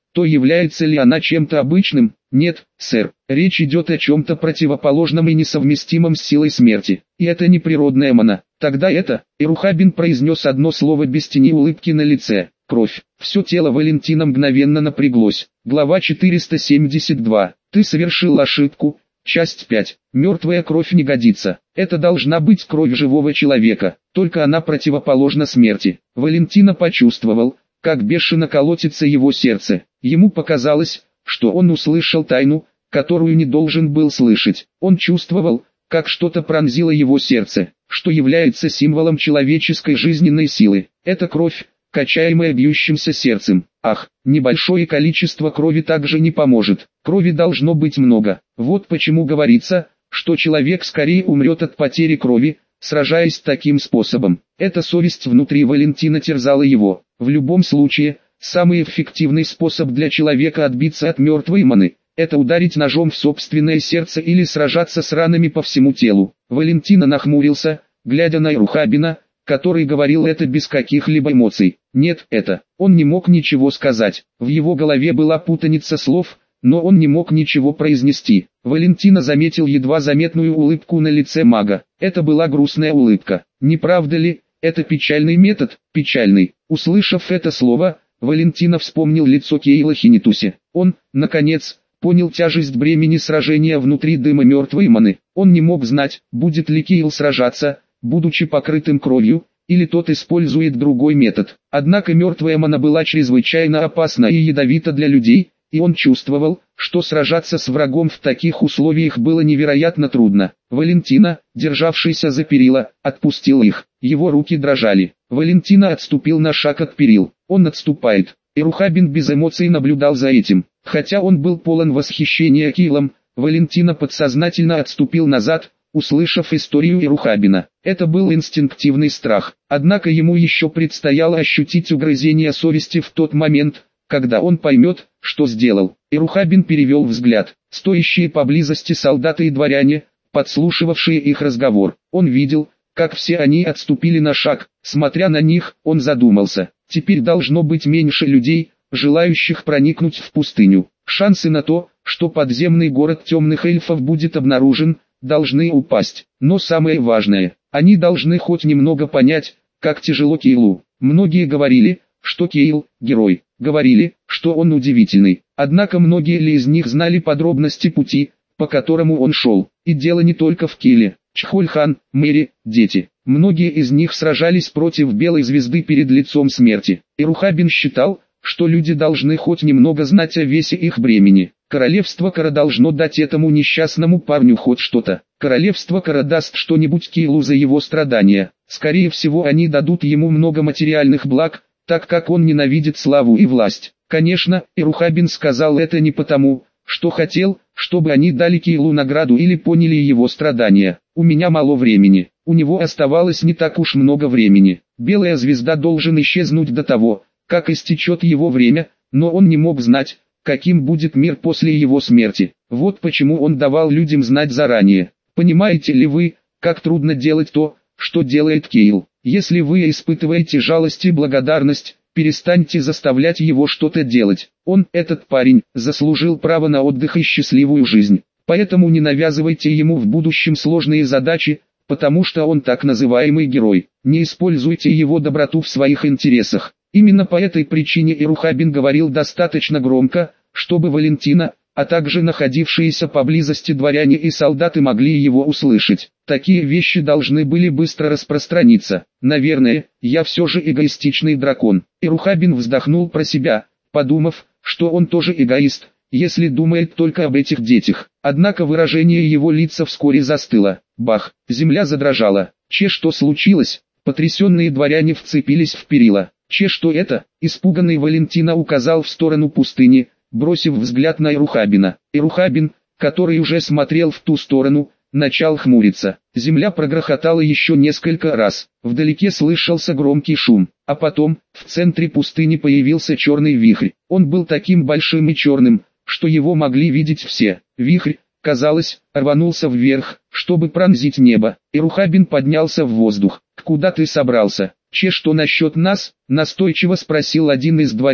то является ли она чем-то обычным? Нет, сэр, речь идет о чем-то противоположном и несовместимом с силой смерти. И это не природная мана. Тогда это, Ирухабин произнес одно слово без тени улыбки на лице. Кровь. Все тело Валентина мгновенно напряглось. Глава четыреста семьдесят два. Ты совершил ошибку. Часть пять. Мертвая кровь не годится. Это должна быть кровь живого человека. Только она противоположна смерти. Валентина почувствовал, как бешено колотится его сердце. Ему показалось, что он услышал тайну, которую не должен был слышать. Он чувствовал, как что-то пронзило его сердце, что является символом человеческой жизненной силы. Это кровь, качаемая бьющимся сердцем. Ах, небольшое количество крови также не поможет. Крови должно быть много. Вот почему говорится, что человек скорее умрет от потери крови, сражаясь таким способом. Эта совесть внутри Валентина терзала его. В любом случае, самый эффективный способ для человека отбиться от мертвой маны – это ударить ножом в собственное сердце или сражаться с ранами по всему телу. Валентина нахмурился, глядя на Ирухабина, который говорил это без каких-либо эмоций. Нет, это, он не мог ничего сказать. В его голове была путаница слов, но он не мог ничего произнести. Валентина заметил едва заметную улыбку на лице мага. Это была грустная улыбка. Не правда ли, это печальный метод? Печальный. Услышав это слово, Валентина вспомнил лицо Кейла Хинитуси. Он, наконец, понял тяжесть бремени сражения внутри дыма мертвой маны. Он не мог знать, будет ли Кейл сражаться, будучи покрытым кровью, или тот использует другой метод. Однако мертвая мана была чрезвычайно опасна и ядовита для людей, и он чувствовал, что сражаться с врагом в таких условиях было невероятно трудно. Валентина, державшийся за перила, отпустил их. Его руки дрожали. Валентина отступил на шаг от перил. Он отступает. Ирухабин без эмоций наблюдал за этим. Хотя он был полон восхищения Кейлом, Валентина подсознательно отступил назад, услышав историю Ирухабина. Это был инстинктивный страх. Однако ему еще предстояло ощутить угрызение совести в тот момент, когда он поймет, что сделал. Ирухабин перевел взгляд. Стоящие поблизости солдаты и дворяне, подслушивавшие их разговор. Он видел, как все они отступили на шаг. Смотря на них, он задумался. Теперь должно быть меньше людей, желающих проникнуть в пустыню. Шансы на то, что подземный город темных эльфов будет обнаружен, должны упасть. Но самое важное, они должны хоть немного понять, как тяжело Кейлу. Многие говорили, что Кейл – герой. Говорили, что он удивительный. Однако многие ли из них знали подробности пути, по которому он шел. И дело не только в Кейле. Чхольхан, Мэри, дети. Многие из них сражались против Белой Звезды перед лицом смерти. Ирухабин считал, что люди должны хоть немного знать о весе их бремени. Королевство Кара должно дать этому несчастному парню хоть что-то. Королевство Кара даст что-нибудь Кейлу за его страдания. Скорее всего, они дадут ему много материальных благ, так как он ненавидит славу и власть. Конечно, Ирухабин сказал это не потому, что хотел, чтобы они дали Кейлу награду или поняли его страдания. У меня мало времени. У него оставалось не так уж много времени. Белая Звезда должен исчезнуть до того, как истечет его время, но он не мог знать, каким будет мир после его смерти. Вот почему он давал людям знать заранее. Понимаете ли вы, как трудно делать то, что делает Кейл? Если вы испытываете жалость и благодарность, перестаньте заставлять его что-то делать. Он, этот парень, заслужил право на отдых и счастливую жизнь. Поэтому не навязывайте ему в будущем сложные задачи, потому что он так называемый герой. Не используйте его доброту в своих интересах. Именно по этой причине Ирухабин говорил достаточно громко, чтобы Валентина, а также находившиеся поблизости дворяне и солдаты могли его услышать. Такие вещи должны были быстро распространиться. Наверное, я все же эгоистичный дракон. Ирухабин вздохнул про себя, подумав, что он тоже эгоист, если думает только об этих детях. Однако выражение его лица вскоре застыло. Бах, земля задрожала. Че, что случилось? Потрясенные дворяне вцепились в перила. Че, что это? Испуганный Валентина указал в сторону пустыни, бросив взгляд на Ирухабина. Ирухабин, который уже смотрел в ту сторону, начал хмуриться. Земля прогрохотала еще несколько раз. Вдалеке слышался громкий шум. А потом, в центре пустыни появился черный вихрь. Он был таким большим и черным, что его могли видеть все. Вихрь, казалось, рванулся вверх, чтобы пронзить небо. Ирухабин поднялся в воздух. «Куда ты собрался? Че, что насчет нас?» – настойчиво спросил один из дворян,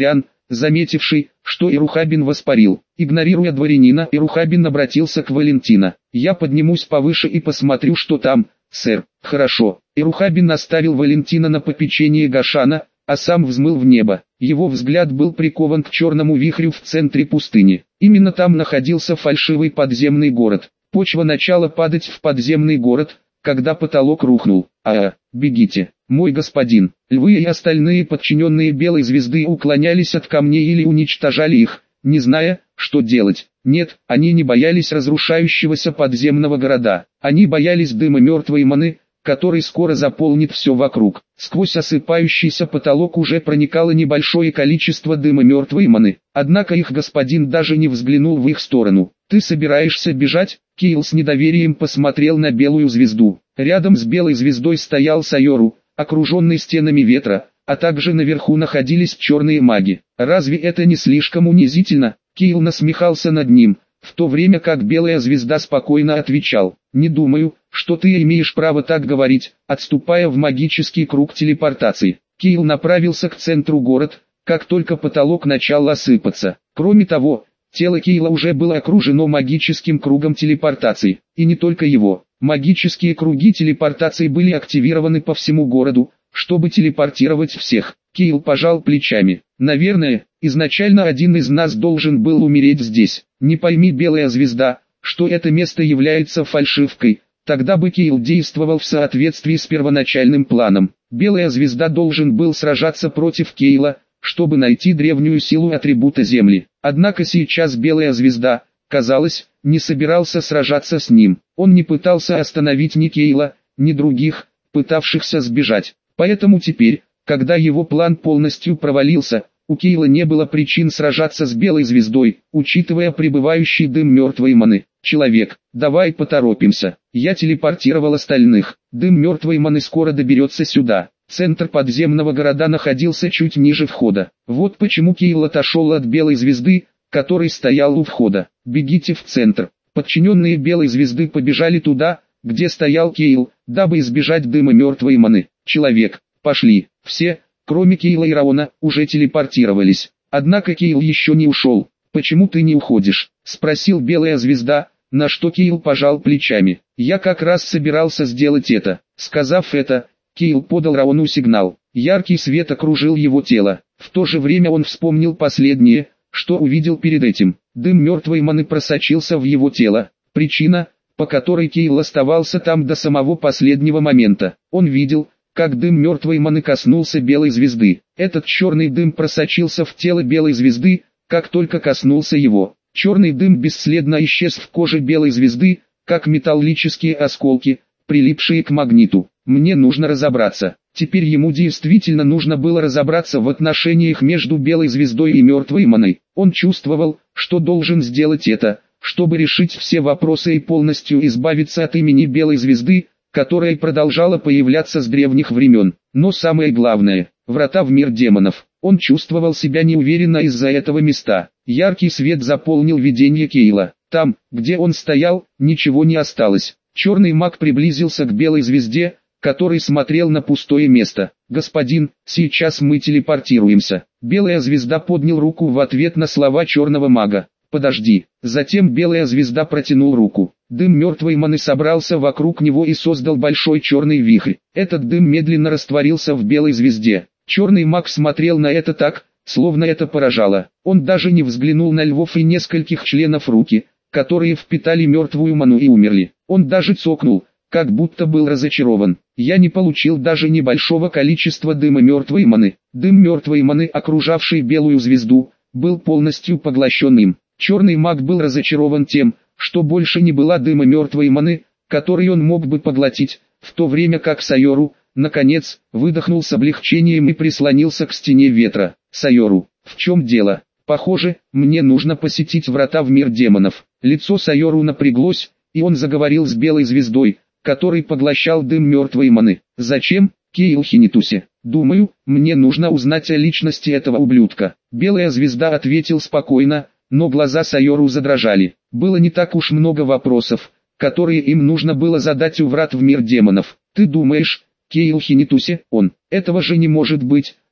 заметивший, что Ирухабин воспарил. Игнорируя дворянина, Ирухабин обратился к Валентина. «Я поднимусь повыше и посмотрю, что там, сэр». «Хорошо». Ирухабин оставил Валентина на попечение Гашана, а сам взмыл в небо. Его взгляд был прикован к черному вихрю в центре пустыни. Именно там находился фальшивый подземный город. Почва начала падать в подземный город, когда потолок рухнул. «А, бегите, мой господин». Львы и остальные подчиненные Белой Звезды уклонялись от камней или уничтожали их, не зная, что делать. Нет, они не боялись разрушающегося подземного города. Они боялись дыма мертвой маны, который скоро заполнит все вокруг. Сквозь осыпающийся потолок уже проникало небольшое количество дыма мертвой маны. Однако их господин даже не взглянул в их сторону. «Ты собираешься бежать?» Кейл с недоверием посмотрел на Белую Звезду. Рядом с Белой Звездой стоял Сайору, окруженный стенами ветра, а также наверху находились черные маги. «Разве это не слишком унизительно?» Кейл насмехался над ним, в то время как Белая Звезда спокойно отвечал: «Не думаю, что ты имеешь право так говорить», отступая в магический круг телепортации. Кейл направился к центру города, как только потолок начал осыпаться. Кроме того, тело Кейла уже было окружено магическим кругом телепортации, и не только его. Магические круги телепортации были активированы по всему городу, чтобы телепортировать всех. Кейл пожал плечами. «Наверное, изначально один из нас должен был умереть здесь. Не пойми, Белая Звезда, что это место является фальшивкой, тогда бы Кейл действовал в соответствии с первоначальным планом. Белая Звезда должен был сражаться против Кейла, чтобы найти древнюю силу атрибута Земли. Однако сейчас Белая Звезда, казалось, не собирался сражаться с ним. Он не пытался остановить ни Кейла, ни других, пытавшихся сбежать. Поэтому теперь, когда его план полностью провалился, у Кейла не было причин сражаться с Белой Звездой, учитывая пребывающий дым мертвой маны. «Человек, давай поторопимся». Я телепортировал остальных. Дым мертвой маны скоро доберется сюда. Центр подземного города находился чуть ниже входа. Вот почему Кейл отошел от Белой Звезды, который стоял у входа. «Бегите в центр». Подчиненные Белой Звезды побежали туда, где стоял Кейл, дабы избежать дыма мертвой маны. «Человек, пошли». Все, кроме Кейла и Раона, уже телепортировались. Однако Кейл еще не ушел. «Почему ты не уходишь?» — спросил Белая Звезда, на что Кейл пожал плечами. «Я как раз собирался сделать это». Сказав это, Кейл подал Раону сигнал. Яркий свет окружил его тело. В то же время он вспомнил последнее, что увидел перед этим. Дым мертвой маны просочился в его тело. Причина, по которой Кейл оставался там до самого последнего момента. Он видел, как дым мертвой маны коснулся Белой Звезды. Этот черный дым просочился в тело Белой Звезды, как только коснулся его. Черный дым бесследно исчез в коже Белой Звезды, как металлические осколки, прилипшие к магниту. Мне нужно разобраться. Теперь ему действительно нужно было разобраться в отношениях между Белой Звездой и мертвой маной. Он чувствовал, что должен сделать это, чтобы решить все вопросы и полностью избавиться от имени Белой Звезды, которая продолжала появляться с древних времен. Но самое главное, врата в мир демонов. Он чувствовал себя неуверенно из-за этого места. Яркий свет заполнил видение Кейла. Там, где он стоял, ничего не осталось. Черный маг приблизился к Белой Звезде, который смотрел на пустое место. «Господин, сейчас мы телепортируемся». Белая Звезда поднял руку в ответ на слова черного мага. «Подожди». Затем Белая Звезда протянул руку. Дым мертвой маны собрался вокруг него и создал большой черный вихрь. Этот дым медленно растворился в Белой Звезде. Черный маг смотрел на это так, словно это поражало. Он даже не взглянул на львов и нескольких членов руки, которые впитали мертвую ману и умерли. Он даже цокнул, как будто был разочарован. «Я не получил даже небольшого количества дыма мертвой маны». Дым мертвой маны, окружавший Белую Звезду, был полностью поглощен им. Черный маг был разочарован тем, что больше не было дыма мертвой маны, который он мог бы поглотить, в то время как Сайору, наконец, выдохнул с облегчением и прислонился к стене ветра. «Сайору, в чем дело? Похоже, мне нужно посетить врата в мир демонов». Лицо Сайору напряглось, и он заговорил с Белой Звездой, который поглощал дым мертвой маны. «Зачем, Кейл Хинитуси? Думаю, мне нужно узнать о личности этого ублюдка». Белая Звезда ответил спокойно, но глаза Сайору задрожали. Было не так уж много вопросов, которые им нужно было задать у врат в мир демонов. «Ты думаешь, Кейл Хинитуси, он? Этого же не может быть»,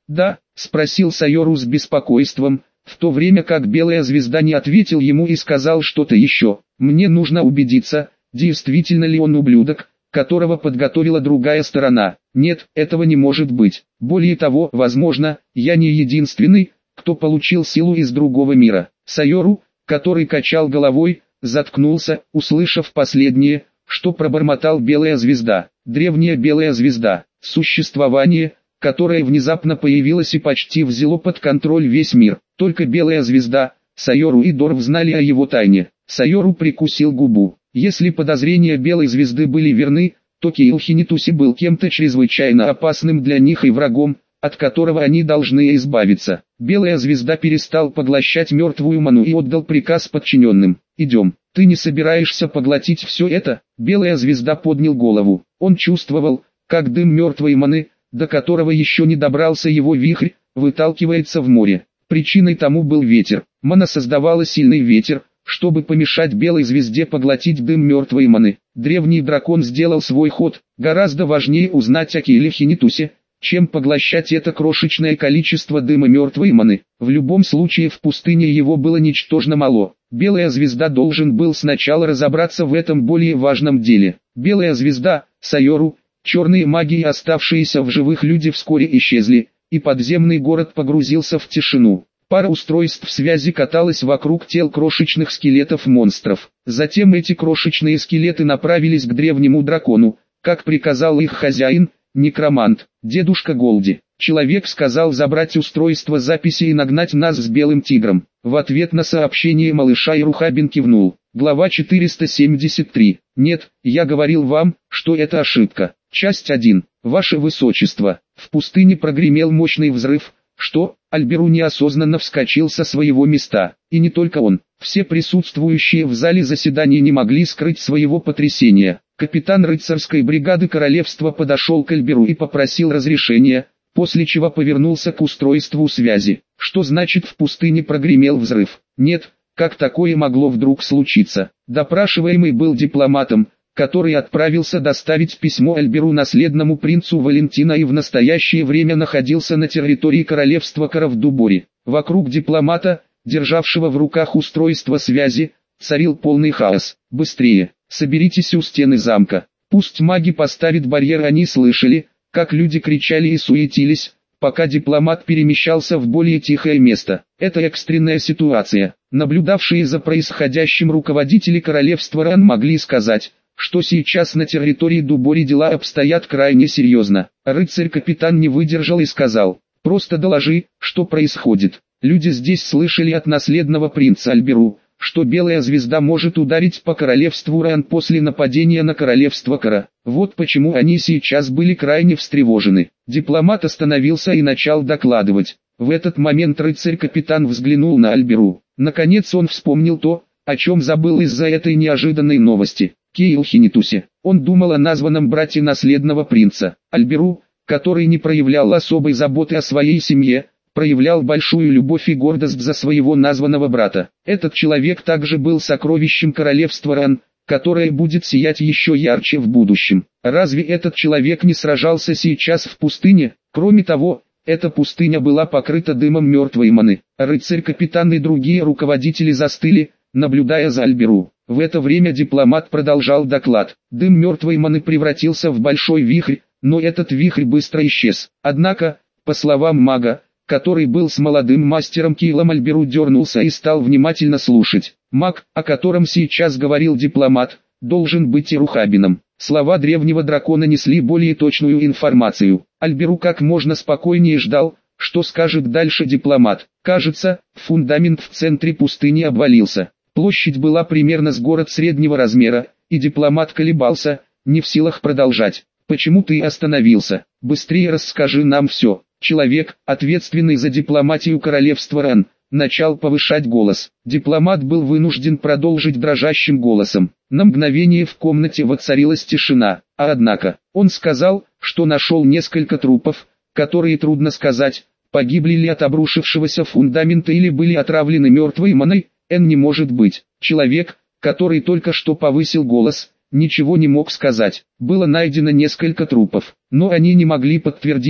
«Да?» – спросил Сайору с беспокойством, в то время как Белая Звезда не ответил ему и сказал что-то еще. «Мне нужно убедиться, действительно ли он ублюдок, которого подготовила другая сторона. Нет, этого не может быть. Более того, возможно, я не единственный, кто получил силу из другого мира». Сайору, который качал головой, заткнулся, услышав последнее, что пробормотал Белая Звезда. Древняя Белая Звезда, существование, которое внезапно появилось и почти взяло под контроль весь мир. Только Белая Звезда, Сайору и Дорв знали о его тайне. Сайору прикусил губу. Если подозрения Белой Звезды были верны, то Кейлхинитуси был кем-то чрезвычайно опасным для них и врагом, от которого они должны избавиться. Белая Звезда перестал поглощать мертвую ману и отдал приказ подчиненным. «Идем. Ты не собираешься поглотить все это?» Белая Звезда поднял голову. Он чувствовал, как дым мертвой маны, до которого еще не добрался его вихрь, выталкивается в море. Причиной тому был ветер. Мана создавала сильный ветер, чтобы помешать Белой Звезде поглотить дым мертвой маны. Древний дракон сделал свой ход. Гораздо важнее узнать о Кейлхинитусе, чем поглощать это крошечное количество дыма мертвой маны. В любом случае в пустыне его было ничтожно мало. Белая Звезда должен был сначала разобраться в этом более важном деле. Белая Звезда, Сайору, черные маги и оставшиеся в живых люди вскоре исчезли, и подземный город погрузился в тишину. Пара устройств связи каталась вокруг тел крошечных скелетов-монстров. Затем эти крошечные скелеты направились к древнему дракону, как приказал их хозяин, некромант, дедушка Голди. Человек сказал забрать устройство записи и нагнать нас с белым тигром. В ответ на сообщение малыша Ирухабин кивнул. Глава четыреста семьдесят три. Нет, я говорил вам, что это ошибка. Часть один. Ваше Высочество. В пустыне прогремел мощный взрыв, что, Альберу неосознанно вскочил со своего места. И не только он. Все присутствующие в зале заседаний не могли скрыть своего потрясения. Капитан рыцарской бригады королевства подошел к Альберу и попросил разрешения, после чего повернулся к устройству связи. Что значит в пустыне прогремел взрыв? Нет, как такое могло вдруг случиться? Допрашиваемый был дипломатом, который отправился доставить письмо Альберу наследному принцу Валентина и в настоящее время находился на территории королевства Кара в Дуборе. Вокруг дипломата, державшего в руках устройство связи, царил полный хаос. Быстрее, соберитесь у стены замка. Пусть маги поставят барьер. Они слышали, как люди кричали и суетились, пока дипломат перемещался в более тихое место. Это экстренная ситуация. Наблюдавшие за происходящим руководители королевства Ран могли сказать, что сейчас на территории Дубори дела обстоят крайне серьезно. Рыцарь-капитан не выдержал и сказал: «Просто доложи, что происходит». Люди здесь слышали от наследного принца Альберу, что Белая Звезда может ударить по королевству Ран после нападения на королевство Кара. Вот почему они сейчас были крайне встревожены. Дипломат остановился и начал докладывать. В этот момент рыцарь-капитан взглянул на Альберу. Наконец он вспомнил то, о чем забыл из-за этой неожиданной новости. Кейлхинитусе. Он думал о названном брате наследного принца. Альберу, который не проявлял особой заботы о своей семье, проявлял большую любовь и гордость за своего названного брата. Этот человек также был сокровищем королевства Ран, которое будет сиять еще ярче в будущем. Разве этот человек не сражался сейчас в пустыне? Кроме того, эта пустыня была покрыта дымом мертвой маны. Рыцарь-капитан и другие руководители застыли, наблюдая за Альберу. В это время дипломат продолжал доклад. Дым мертвой маны превратился в большой вихрь, но этот вихрь быстро исчез. Однако, по словам мага, который был с молодым мастером Кейлом, Альберу дернулся и стал внимательно слушать. Маг, о котором сейчас говорил дипломат, должен быть Ирухабином. Слова древнего дракона несли более точную информацию. Альберу как можно спокойнее ждал, что скажет дальше дипломат. Кажется, фундамент в центре пустыни обвалился. Площадь была примерно с город среднего размера, и дипломат колебался, не в силах продолжать. «Почему ты остановился? Быстрее расскажи нам все». Человек, ответственный за дипломатию королевства Ран, начал повышать голос. Дипломат был вынужден продолжить дрожащим голосом. На мгновение в комнате воцарилась тишина, а однако, он сказал, что нашел несколько трупов, которые трудно сказать, погибли ли от обрушившегося фундамента или были отравлены мертвой маной. Н не может быть. Человек, который только что повысил голос, ничего не мог сказать. Было найдено несколько трупов, но они не могли подтвердить,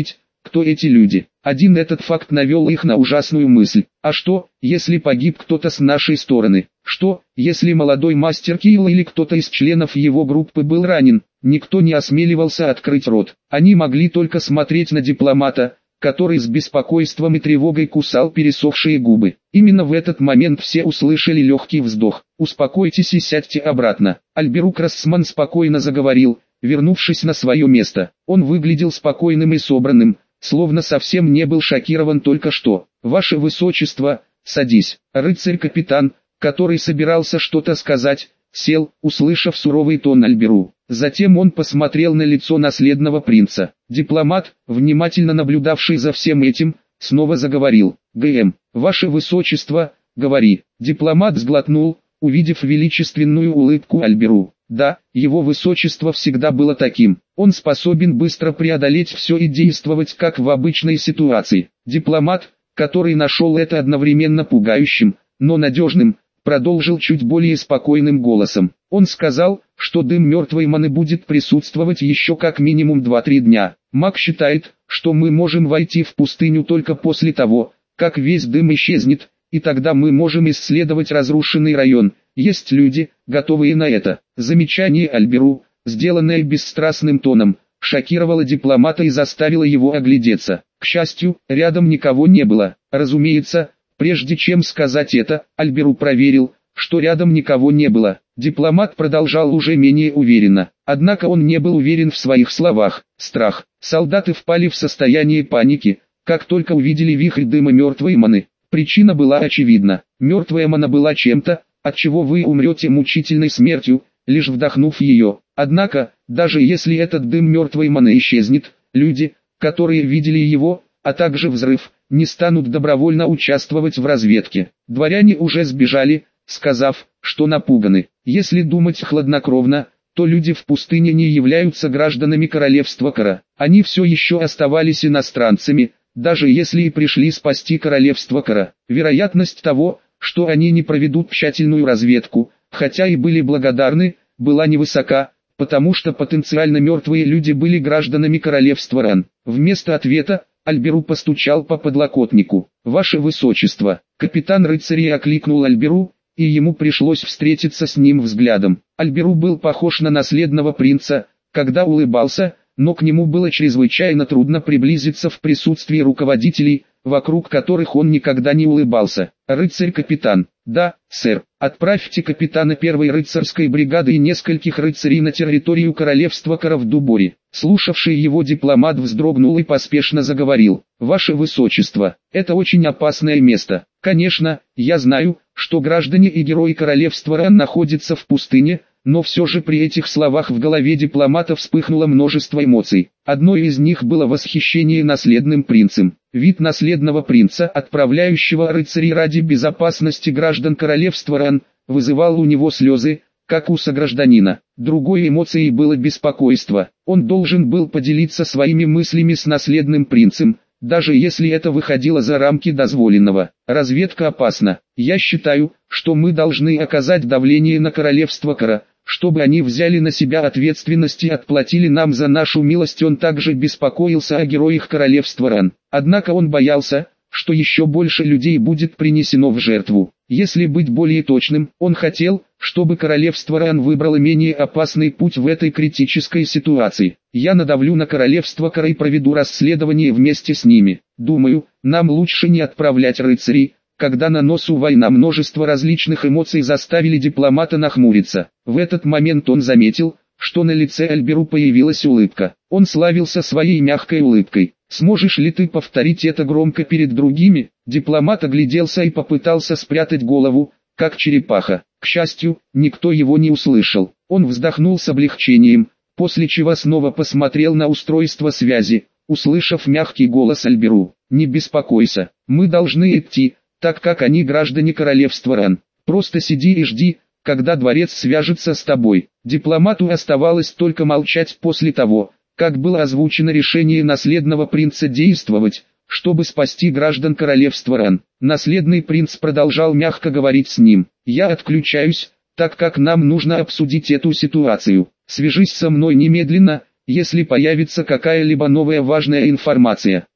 кто эти люди. Один этот факт навел их на ужасную мысль. А что, если погиб кто-то с нашей стороны? Что, если молодой мастер Килл или кто-то из членов его группы был ранен? Никто не осмеливался открыть рот. Они могли только смотреть на дипломата, который с беспокойством и тревогой кусал пересохшие губы. Именно в этот момент все услышали легкий вздох. «Успокойтесь и сядьте обратно». Альберу Крассман спокойно заговорил, вернувшись на свое место. Он выглядел спокойным и собранным, словно совсем не был шокирован только что. «Ваше Высочество, садись». Рыцарь-капитан, который собирался что-то сказать, сел, услышав суровый тон Альберу. Затем он посмотрел на лицо наследного принца. Дипломат, внимательно наблюдавший за всем этим, снова заговорил. «ГМ, Ваше Высочество, говори». Дипломат сглотнул, увидев величественную улыбку Альберу. Да, его Высочество всегда было таким. Он способен быстро преодолеть все и действовать как в обычной ситуации. Дипломат, который нашел это одновременно пугающим, но надежным, продолжил чуть более спокойным голосом. Он сказал, что дым мертвой маны будет присутствовать еще как минимум два-три дня. Маг считает, что мы можем войти в пустыню только после того, как весь дым исчезнет, и тогда мы можем исследовать разрушенный район. Есть люди, готовые на это. Замечание Альберу, сделанное бесстрастным тоном, шокировало дипломата и заставило его оглядеться. К счастью, рядом никого не было. Разумеется, прежде чем сказать это, Альберу проверил, что рядом никого не было. Дипломат продолжал уже менее уверенно. Однако он не был уверен в своих словах. Страх. Солдаты впали в состояние паники, как только увидели вихрь дыма мертвой маны. Причина была очевидна. Мертвая мана была чем-то, от чего вы умрете мучительной смертью, лишь вдохнув ее. Однако, даже если этот дым мертвой маны исчезнет, люди, которые видели его, а также взрыв, не станут добровольно участвовать в разведке. Дворяне уже сбежали, сказав, что напуганы. Если думать хладнокровно, то люди в пустыне не являются гражданами королевства Кара. Они все еще оставались иностранцами, даже если и пришли спасти королевство Кара. Вероятность того, что они не проведут тщательную разведку, хотя и были благодарны, была невысока, потому что потенциально мертвые люди были гражданами королевства Ран. Вместо ответа, Альберу постучал по подлокотнику. «Ваше Высочество». Капитан рыцарей окликнул Альберу, и ему пришлось встретиться с ним взглядом. Альберу был похож на наследного принца, когда улыбался, но к нему было чрезвычайно трудно приблизиться в присутствии руководителей, вокруг которых он никогда не улыбался. «Рыцарь-капитан». «Да, сэр. Отправьте капитана первой рыцарской бригады и нескольких рыцарей на территорию королевства Кара в Дуборе». Слушавший его дипломат вздрогнул и поспешно заговорил. «Ваше Высочество, это очень опасное место. Конечно, я знаю, что граждане и герои королевства Ран находятся в пустыне, но все же при этих словах в голове дипломата вспыхнуло множество эмоций. Одной из них было восхищение наследным принцем. Вид наследного принца, отправляющего рыцарей ради безопасности граждан королевства Ран, вызывал у него слезы, как у согражданина. Другой эмоцией было беспокойство. Он должен был поделиться своими мыслями с наследным принцем, даже если это выходило за рамки дозволенного. Разведка опасна. Я считаю, что мы должны оказать давление на королевство Кара, чтобы они взяли на себя ответственность и отплатили нам за нашу милость. Он также беспокоился о героях королевства Ран. Однако он боялся, что еще больше людей будет принесено в жертву. Если быть более точным, он хотел, чтобы королевство Ран выбрало менее опасный путь в этой критической ситуации. Я надавлю на королевство Кара и проведу расследование вместе с ними. Думаю, нам лучше не отправлять рыцарей, когда на носу война. Множество различных эмоций заставили дипломата нахмуриться. В этот момент он заметил, что на лице Альберу появилась улыбка. Он славился своей мягкой улыбкой. «Сможешь ли ты повторить это громко перед другими?» Дипломат огляделся и попытался спрятать голову, как черепаха. К счастью, никто его не услышал. Он вздохнул с облегчением, после чего снова посмотрел на устройство связи, услышав мягкий голос Альберу. «Не беспокойся, мы должны идти, так как они граждане королевства Ран. Просто сиди и жди, когда дворец свяжется с тобой». Дипломату оставалось только молчать после того, как было озвучено решение наследного принца действовать, чтобы спасти граждан королевства Ран. Наследный принц продолжал мягко говорить с ним. «Я отключаюсь, так как нам нужно обсудить эту ситуацию. Свяжись со мной немедленно, если появится какая-либо новая важная информация».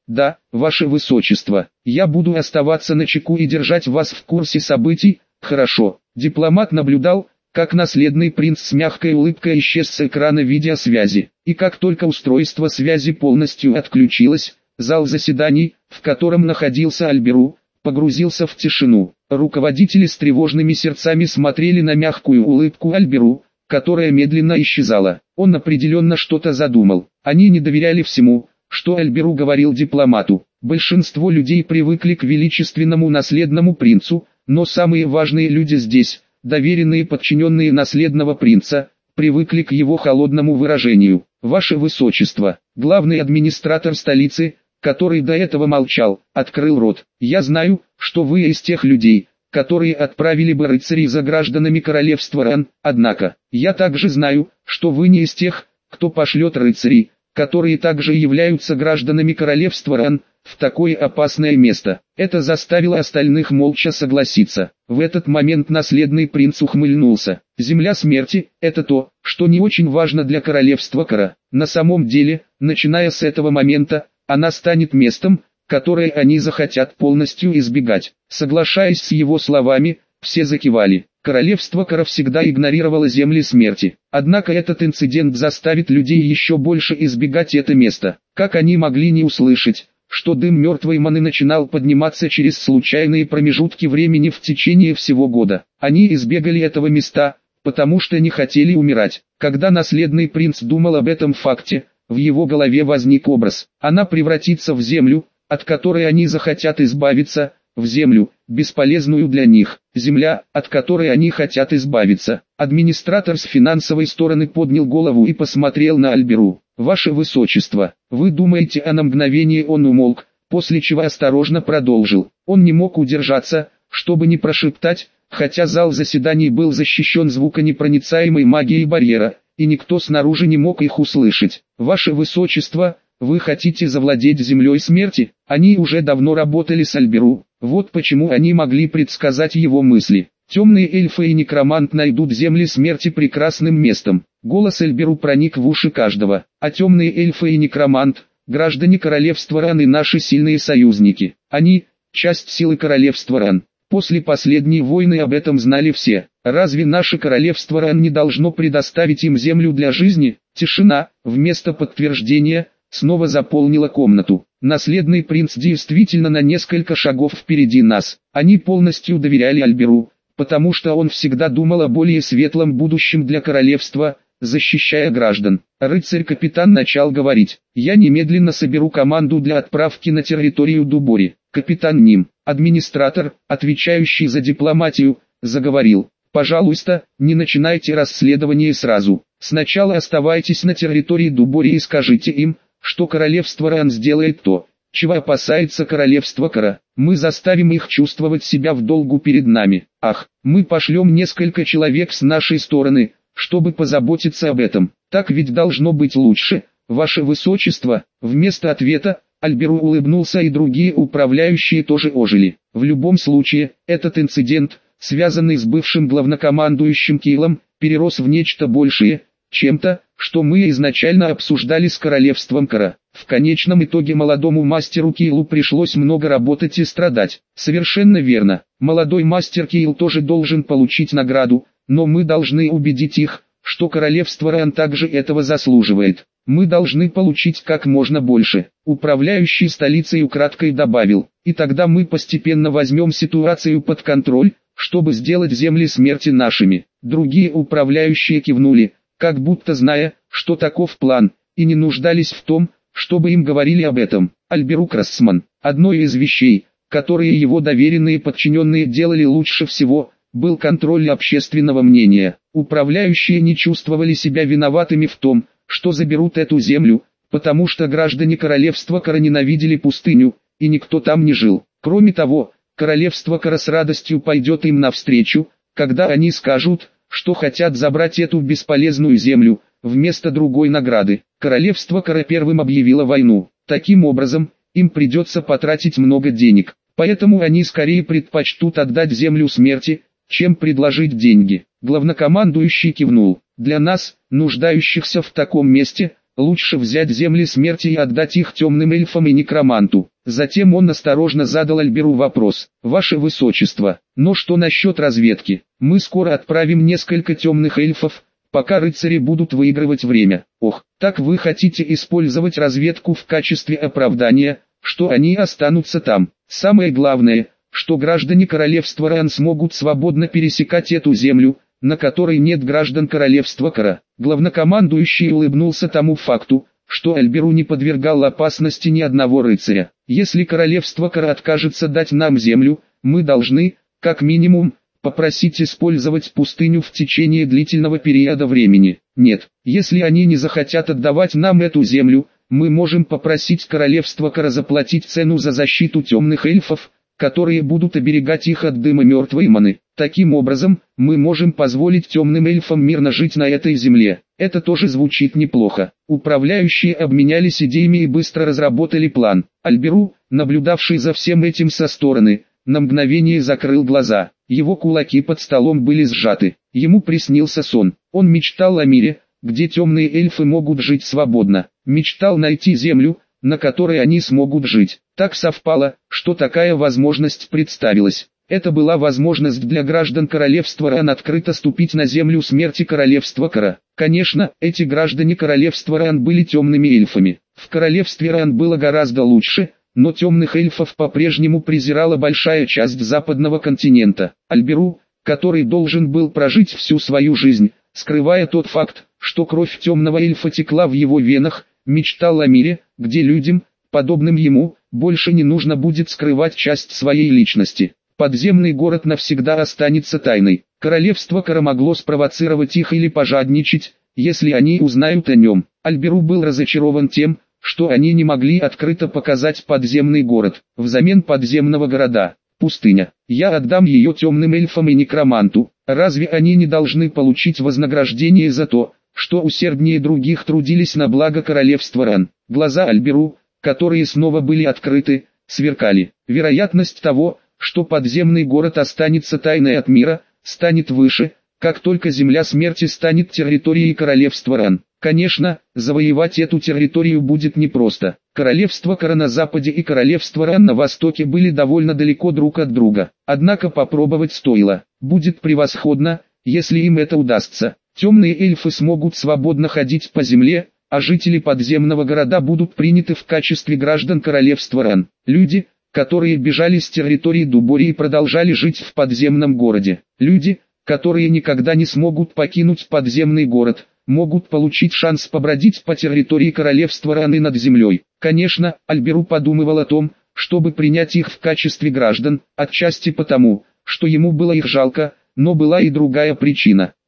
Да, ваше высочество, я буду оставаться начеку и держать вас в курсе событий. Хорошо. Дипломат наблюдал, как наследный принц с мягкой улыбкой исчез с экрана видеосвязи, и как только устройство связи полностью отключилось, зал заседаний, в котором находился Альберу, погрузился в тишину. Руководители с тревожными сердцами смотрели на мягкую улыбку Альберу, которая медленно исчезала. Он определенно что-то задумал. Они не доверяли всему, что Альберу говорил дипломату. Большинство людей привыкли к величественному наследному принцу, но самые важные люди здесь, доверенные подчиненные наследного принца, привыкли к его холодному выражению. Ваше Высочество, главный администратор столицы, который до этого молчал, открыл рот. Я знаю, что вы из тех людей, которые отправили бы рыцарей за гражданами королевства Ран, однако, я также знаю, что вы не из тех, кто пошлет рыцарей, которые также являются гражданами королевства Ран, в такое опасное место. Это заставило остальных молча согласиться. В этот момент наследный принц ухмыльнулся. Земля смерти – это то, что не очень важно для королевства Кара. На самом деле, начиная с этого момента, она станет местом, которое они захотят полностью избегать. Соглашаясь с его словами, все закивали. Королевство Кара всегда игнорировало земли смерти. Однако этот инцидент заставит людей еще больше избегать это место. Как они могли не услышать, что дым мертвой маны начинал подниматься через случайные промежутки времени в течение всего года. Они избегали этого места, потому что не хотели умирать. Когда наследный принц думал об этом факте, в его голове возник образ. Она превратится в землю, от которой они захотят избавиться, в землю, бесполезную для них, земля, от которой они хотят избавиться. Администратор с финансовой стороны поднял голову и посмотрел на Альберу. Ваше Высочество, вы думаете, а на мгновение он умолк, после чего осторожно продолжил. Он не мог удержаться, чтобы не прошептать, хотя зал заседаний был защищен звуконепроницаемой магией барьера, и никто снаружи не мог их услышать. Ваше Высочество, вы хотите завладеть землей смерти? Они уже давно работали с Альберу, вот почему они могли предсказать его мысли. Темные эльфы и некромант найдут земли смерти прекрасным местом. Голос Альберу проник в уши каждого. А темные эльфы и некромант, граждане королевства Ран и наши сильные союзники. Они – часть силы королевства Ран. После последней войны об этом знали все. Разве наше королевство Ран не должно предоставить им землю для жизни? Тишина, вместо подтверждения, снова заполнила комнату. Наследный принц действительно на несколько шагов впереди нас. Они полностью доверяли Альберу, потому что он всегда думал о более светлом будущем для королевства, защищая граждан. Рыцарь-капитан начал говорить: «Я немедленно соберу команду для отправки на территорию Дубори». Капитан Ним, администратор, отвечающий за дипломатию, заговорил: «Пожалуйста, не начинайте расследование сразу. Сначала оставайтесь на территории Дубори и скажите им, что королевство Ран сделает то, чего опасается королевство Кара. Мы заставим их чувствовать себя в долгу перед нами. Ах, мы пошлем несколько человек с нашей стороны, чтобы позаботиться об этом. Так ведь должно быть лучше, ваше высочество». Вместо ответа, Альберу улыбнулся, и другие управляющие тоже ожили. В любом случае, этот инцидент, связанный с бывшим главнокомандующим Кейлом, перерос в нечто большее, чем-то, что мы изначально обсуждали с королевством Кара. В конечном итоге молодому мастеру Кейлу пришлось много работать и страдать. Совершенно верно, молодой мастер Кейл тоже должен получить награду, но мы должны убедить их, что королевство Ран также этого заслуживает. Мы должны получить как можно больше. Управляющий столицей украдкой добавил: и тогда мы постепенно возьмем ситуацию под контроль, чтобы сделать земли смерти нашими. Другие управляющие кивнули, как будто зная, что таков план, и не нуждались в том, чтобы им говорили об этом. Альберу Красман. Одной из вещей, которые его доверенные подчиненные делали лучше всего, был контроль общественного мнения. Управляющие не чувствовали себя виноватыми в том, что заберут эту землю, потому что граждане королевства Кара ненавидели пустыню, и никто там не жил. Кроме того, королевство Кара с радостью пойдет им навстречу, когда они скажут, что хотят забрать эту бесполезную землю, вместо другой награды. Королевство Кара первым объявило войну. Таким образом, им придется потратить много денег, поэтому они скорее предпочтут отдать землю смерти, чем предложить деньги. Главнокомандующий кивнул. Для нас, нуждающихся в таком месте, лучше взять земли смерти и отдать их темным эльфам и некроманту. Затем он осторожно задал Альберу вопрос. «Ваше Высочество, но что насчет разведки? Мы скоро отправим несколько темных эльфов, пока рыцари будут выигрывать время». «Ох, так вы хотите использовать разведку в качестве оправдания, что они останутся там? Самое главное, что граждане королевства Ран смогут свободно пересекать эту землю, на которой нет граждан королевства Кара». Главнокомандующий улыбнулся тому факту, что Альберу не подвергал опасности ни одного рыцаря. «Если королевство Кара откажется дать нам землю, мы должны, как минимум, попросить использовать пустыню в течение длительного периода времени. Нет, если они не захотят отдавать нам эту землю, мы можем попросить королевство Кара заплатить цену за защиту темных эльфов, которые будут оберегать их от дыма мертвой маны. Таким образом, мы можем позволить темным эльфам мирно жить на этой земле». Это тоже звучит неплохо. Управляющие обменялись идеями и быстро разработали план. Альберу, наблюдавший за всем этим со стороны, на мгновение закрыл глаза. Его кулаки под столом были сжаты. Ему приснился сон. Он мечтал о мире, где темные эльфы могут жить свободно. Мечтал найти землю, на которой они смогут жить. Так совпало, что такая возможность представилась. Это была возможность для граждан королевства Ран открыто ступить на землю смерти королевства Кара. Конечно, эти граждане королевства Ран были темными эльфами. В королевстве Ран было гораздо лучше, но темных эльфов по-прежнему презирала большая часть западного континента. Альберу, который должен был прожить всю свою жизнь, скрывая тот факт, что кровь темного эльфа текла в его венах, мечтал о мире, где людям, подобным ему, больше не нужно будет скрывать часть своей личности. Подземный город навсегда останется тайной. Королевство Кара могло спровоцировать их или пожадничать, если они узнают о нем. Альберу был разочарован тем, что они не могли открыто показать подземный город. Взамен подземного города – пустыня. Я отдам ее темным эльфам и некроманту. Разве они не должны получить вознаграждение за то, что усерднее других трудились на благо королевства Ран? Глаза Альберу, которые снова были открыты, сверкали. Вероятность того, что подземный город останется тайной от мира, станет выше, как только земля смерти станет территорией королевства Ран. Конечно, завоевать эту территорию будет непросто. Королевство Кара на западе и королевство Ран на востоке были довольно далеко друг от друга. Однако попробовать стоило. Будет превосходно, если им это удастся. Темные эльфы смогут свободно ходить по земле, а жители подземного города будут приняты в качестве граждан королевства Ран. Люди, которые бежали с территории Дубори и продолжали жить в подземном городе. Люди, которые никогда не смогут покинуть подземный город, могут получить шанс побродить по территории королевства Ран и над землей. Конечно, Альберу подумывал о том, чтобы принять их в качестве граждан, отчасти потому, что ему было их жалко, но была и другая причина.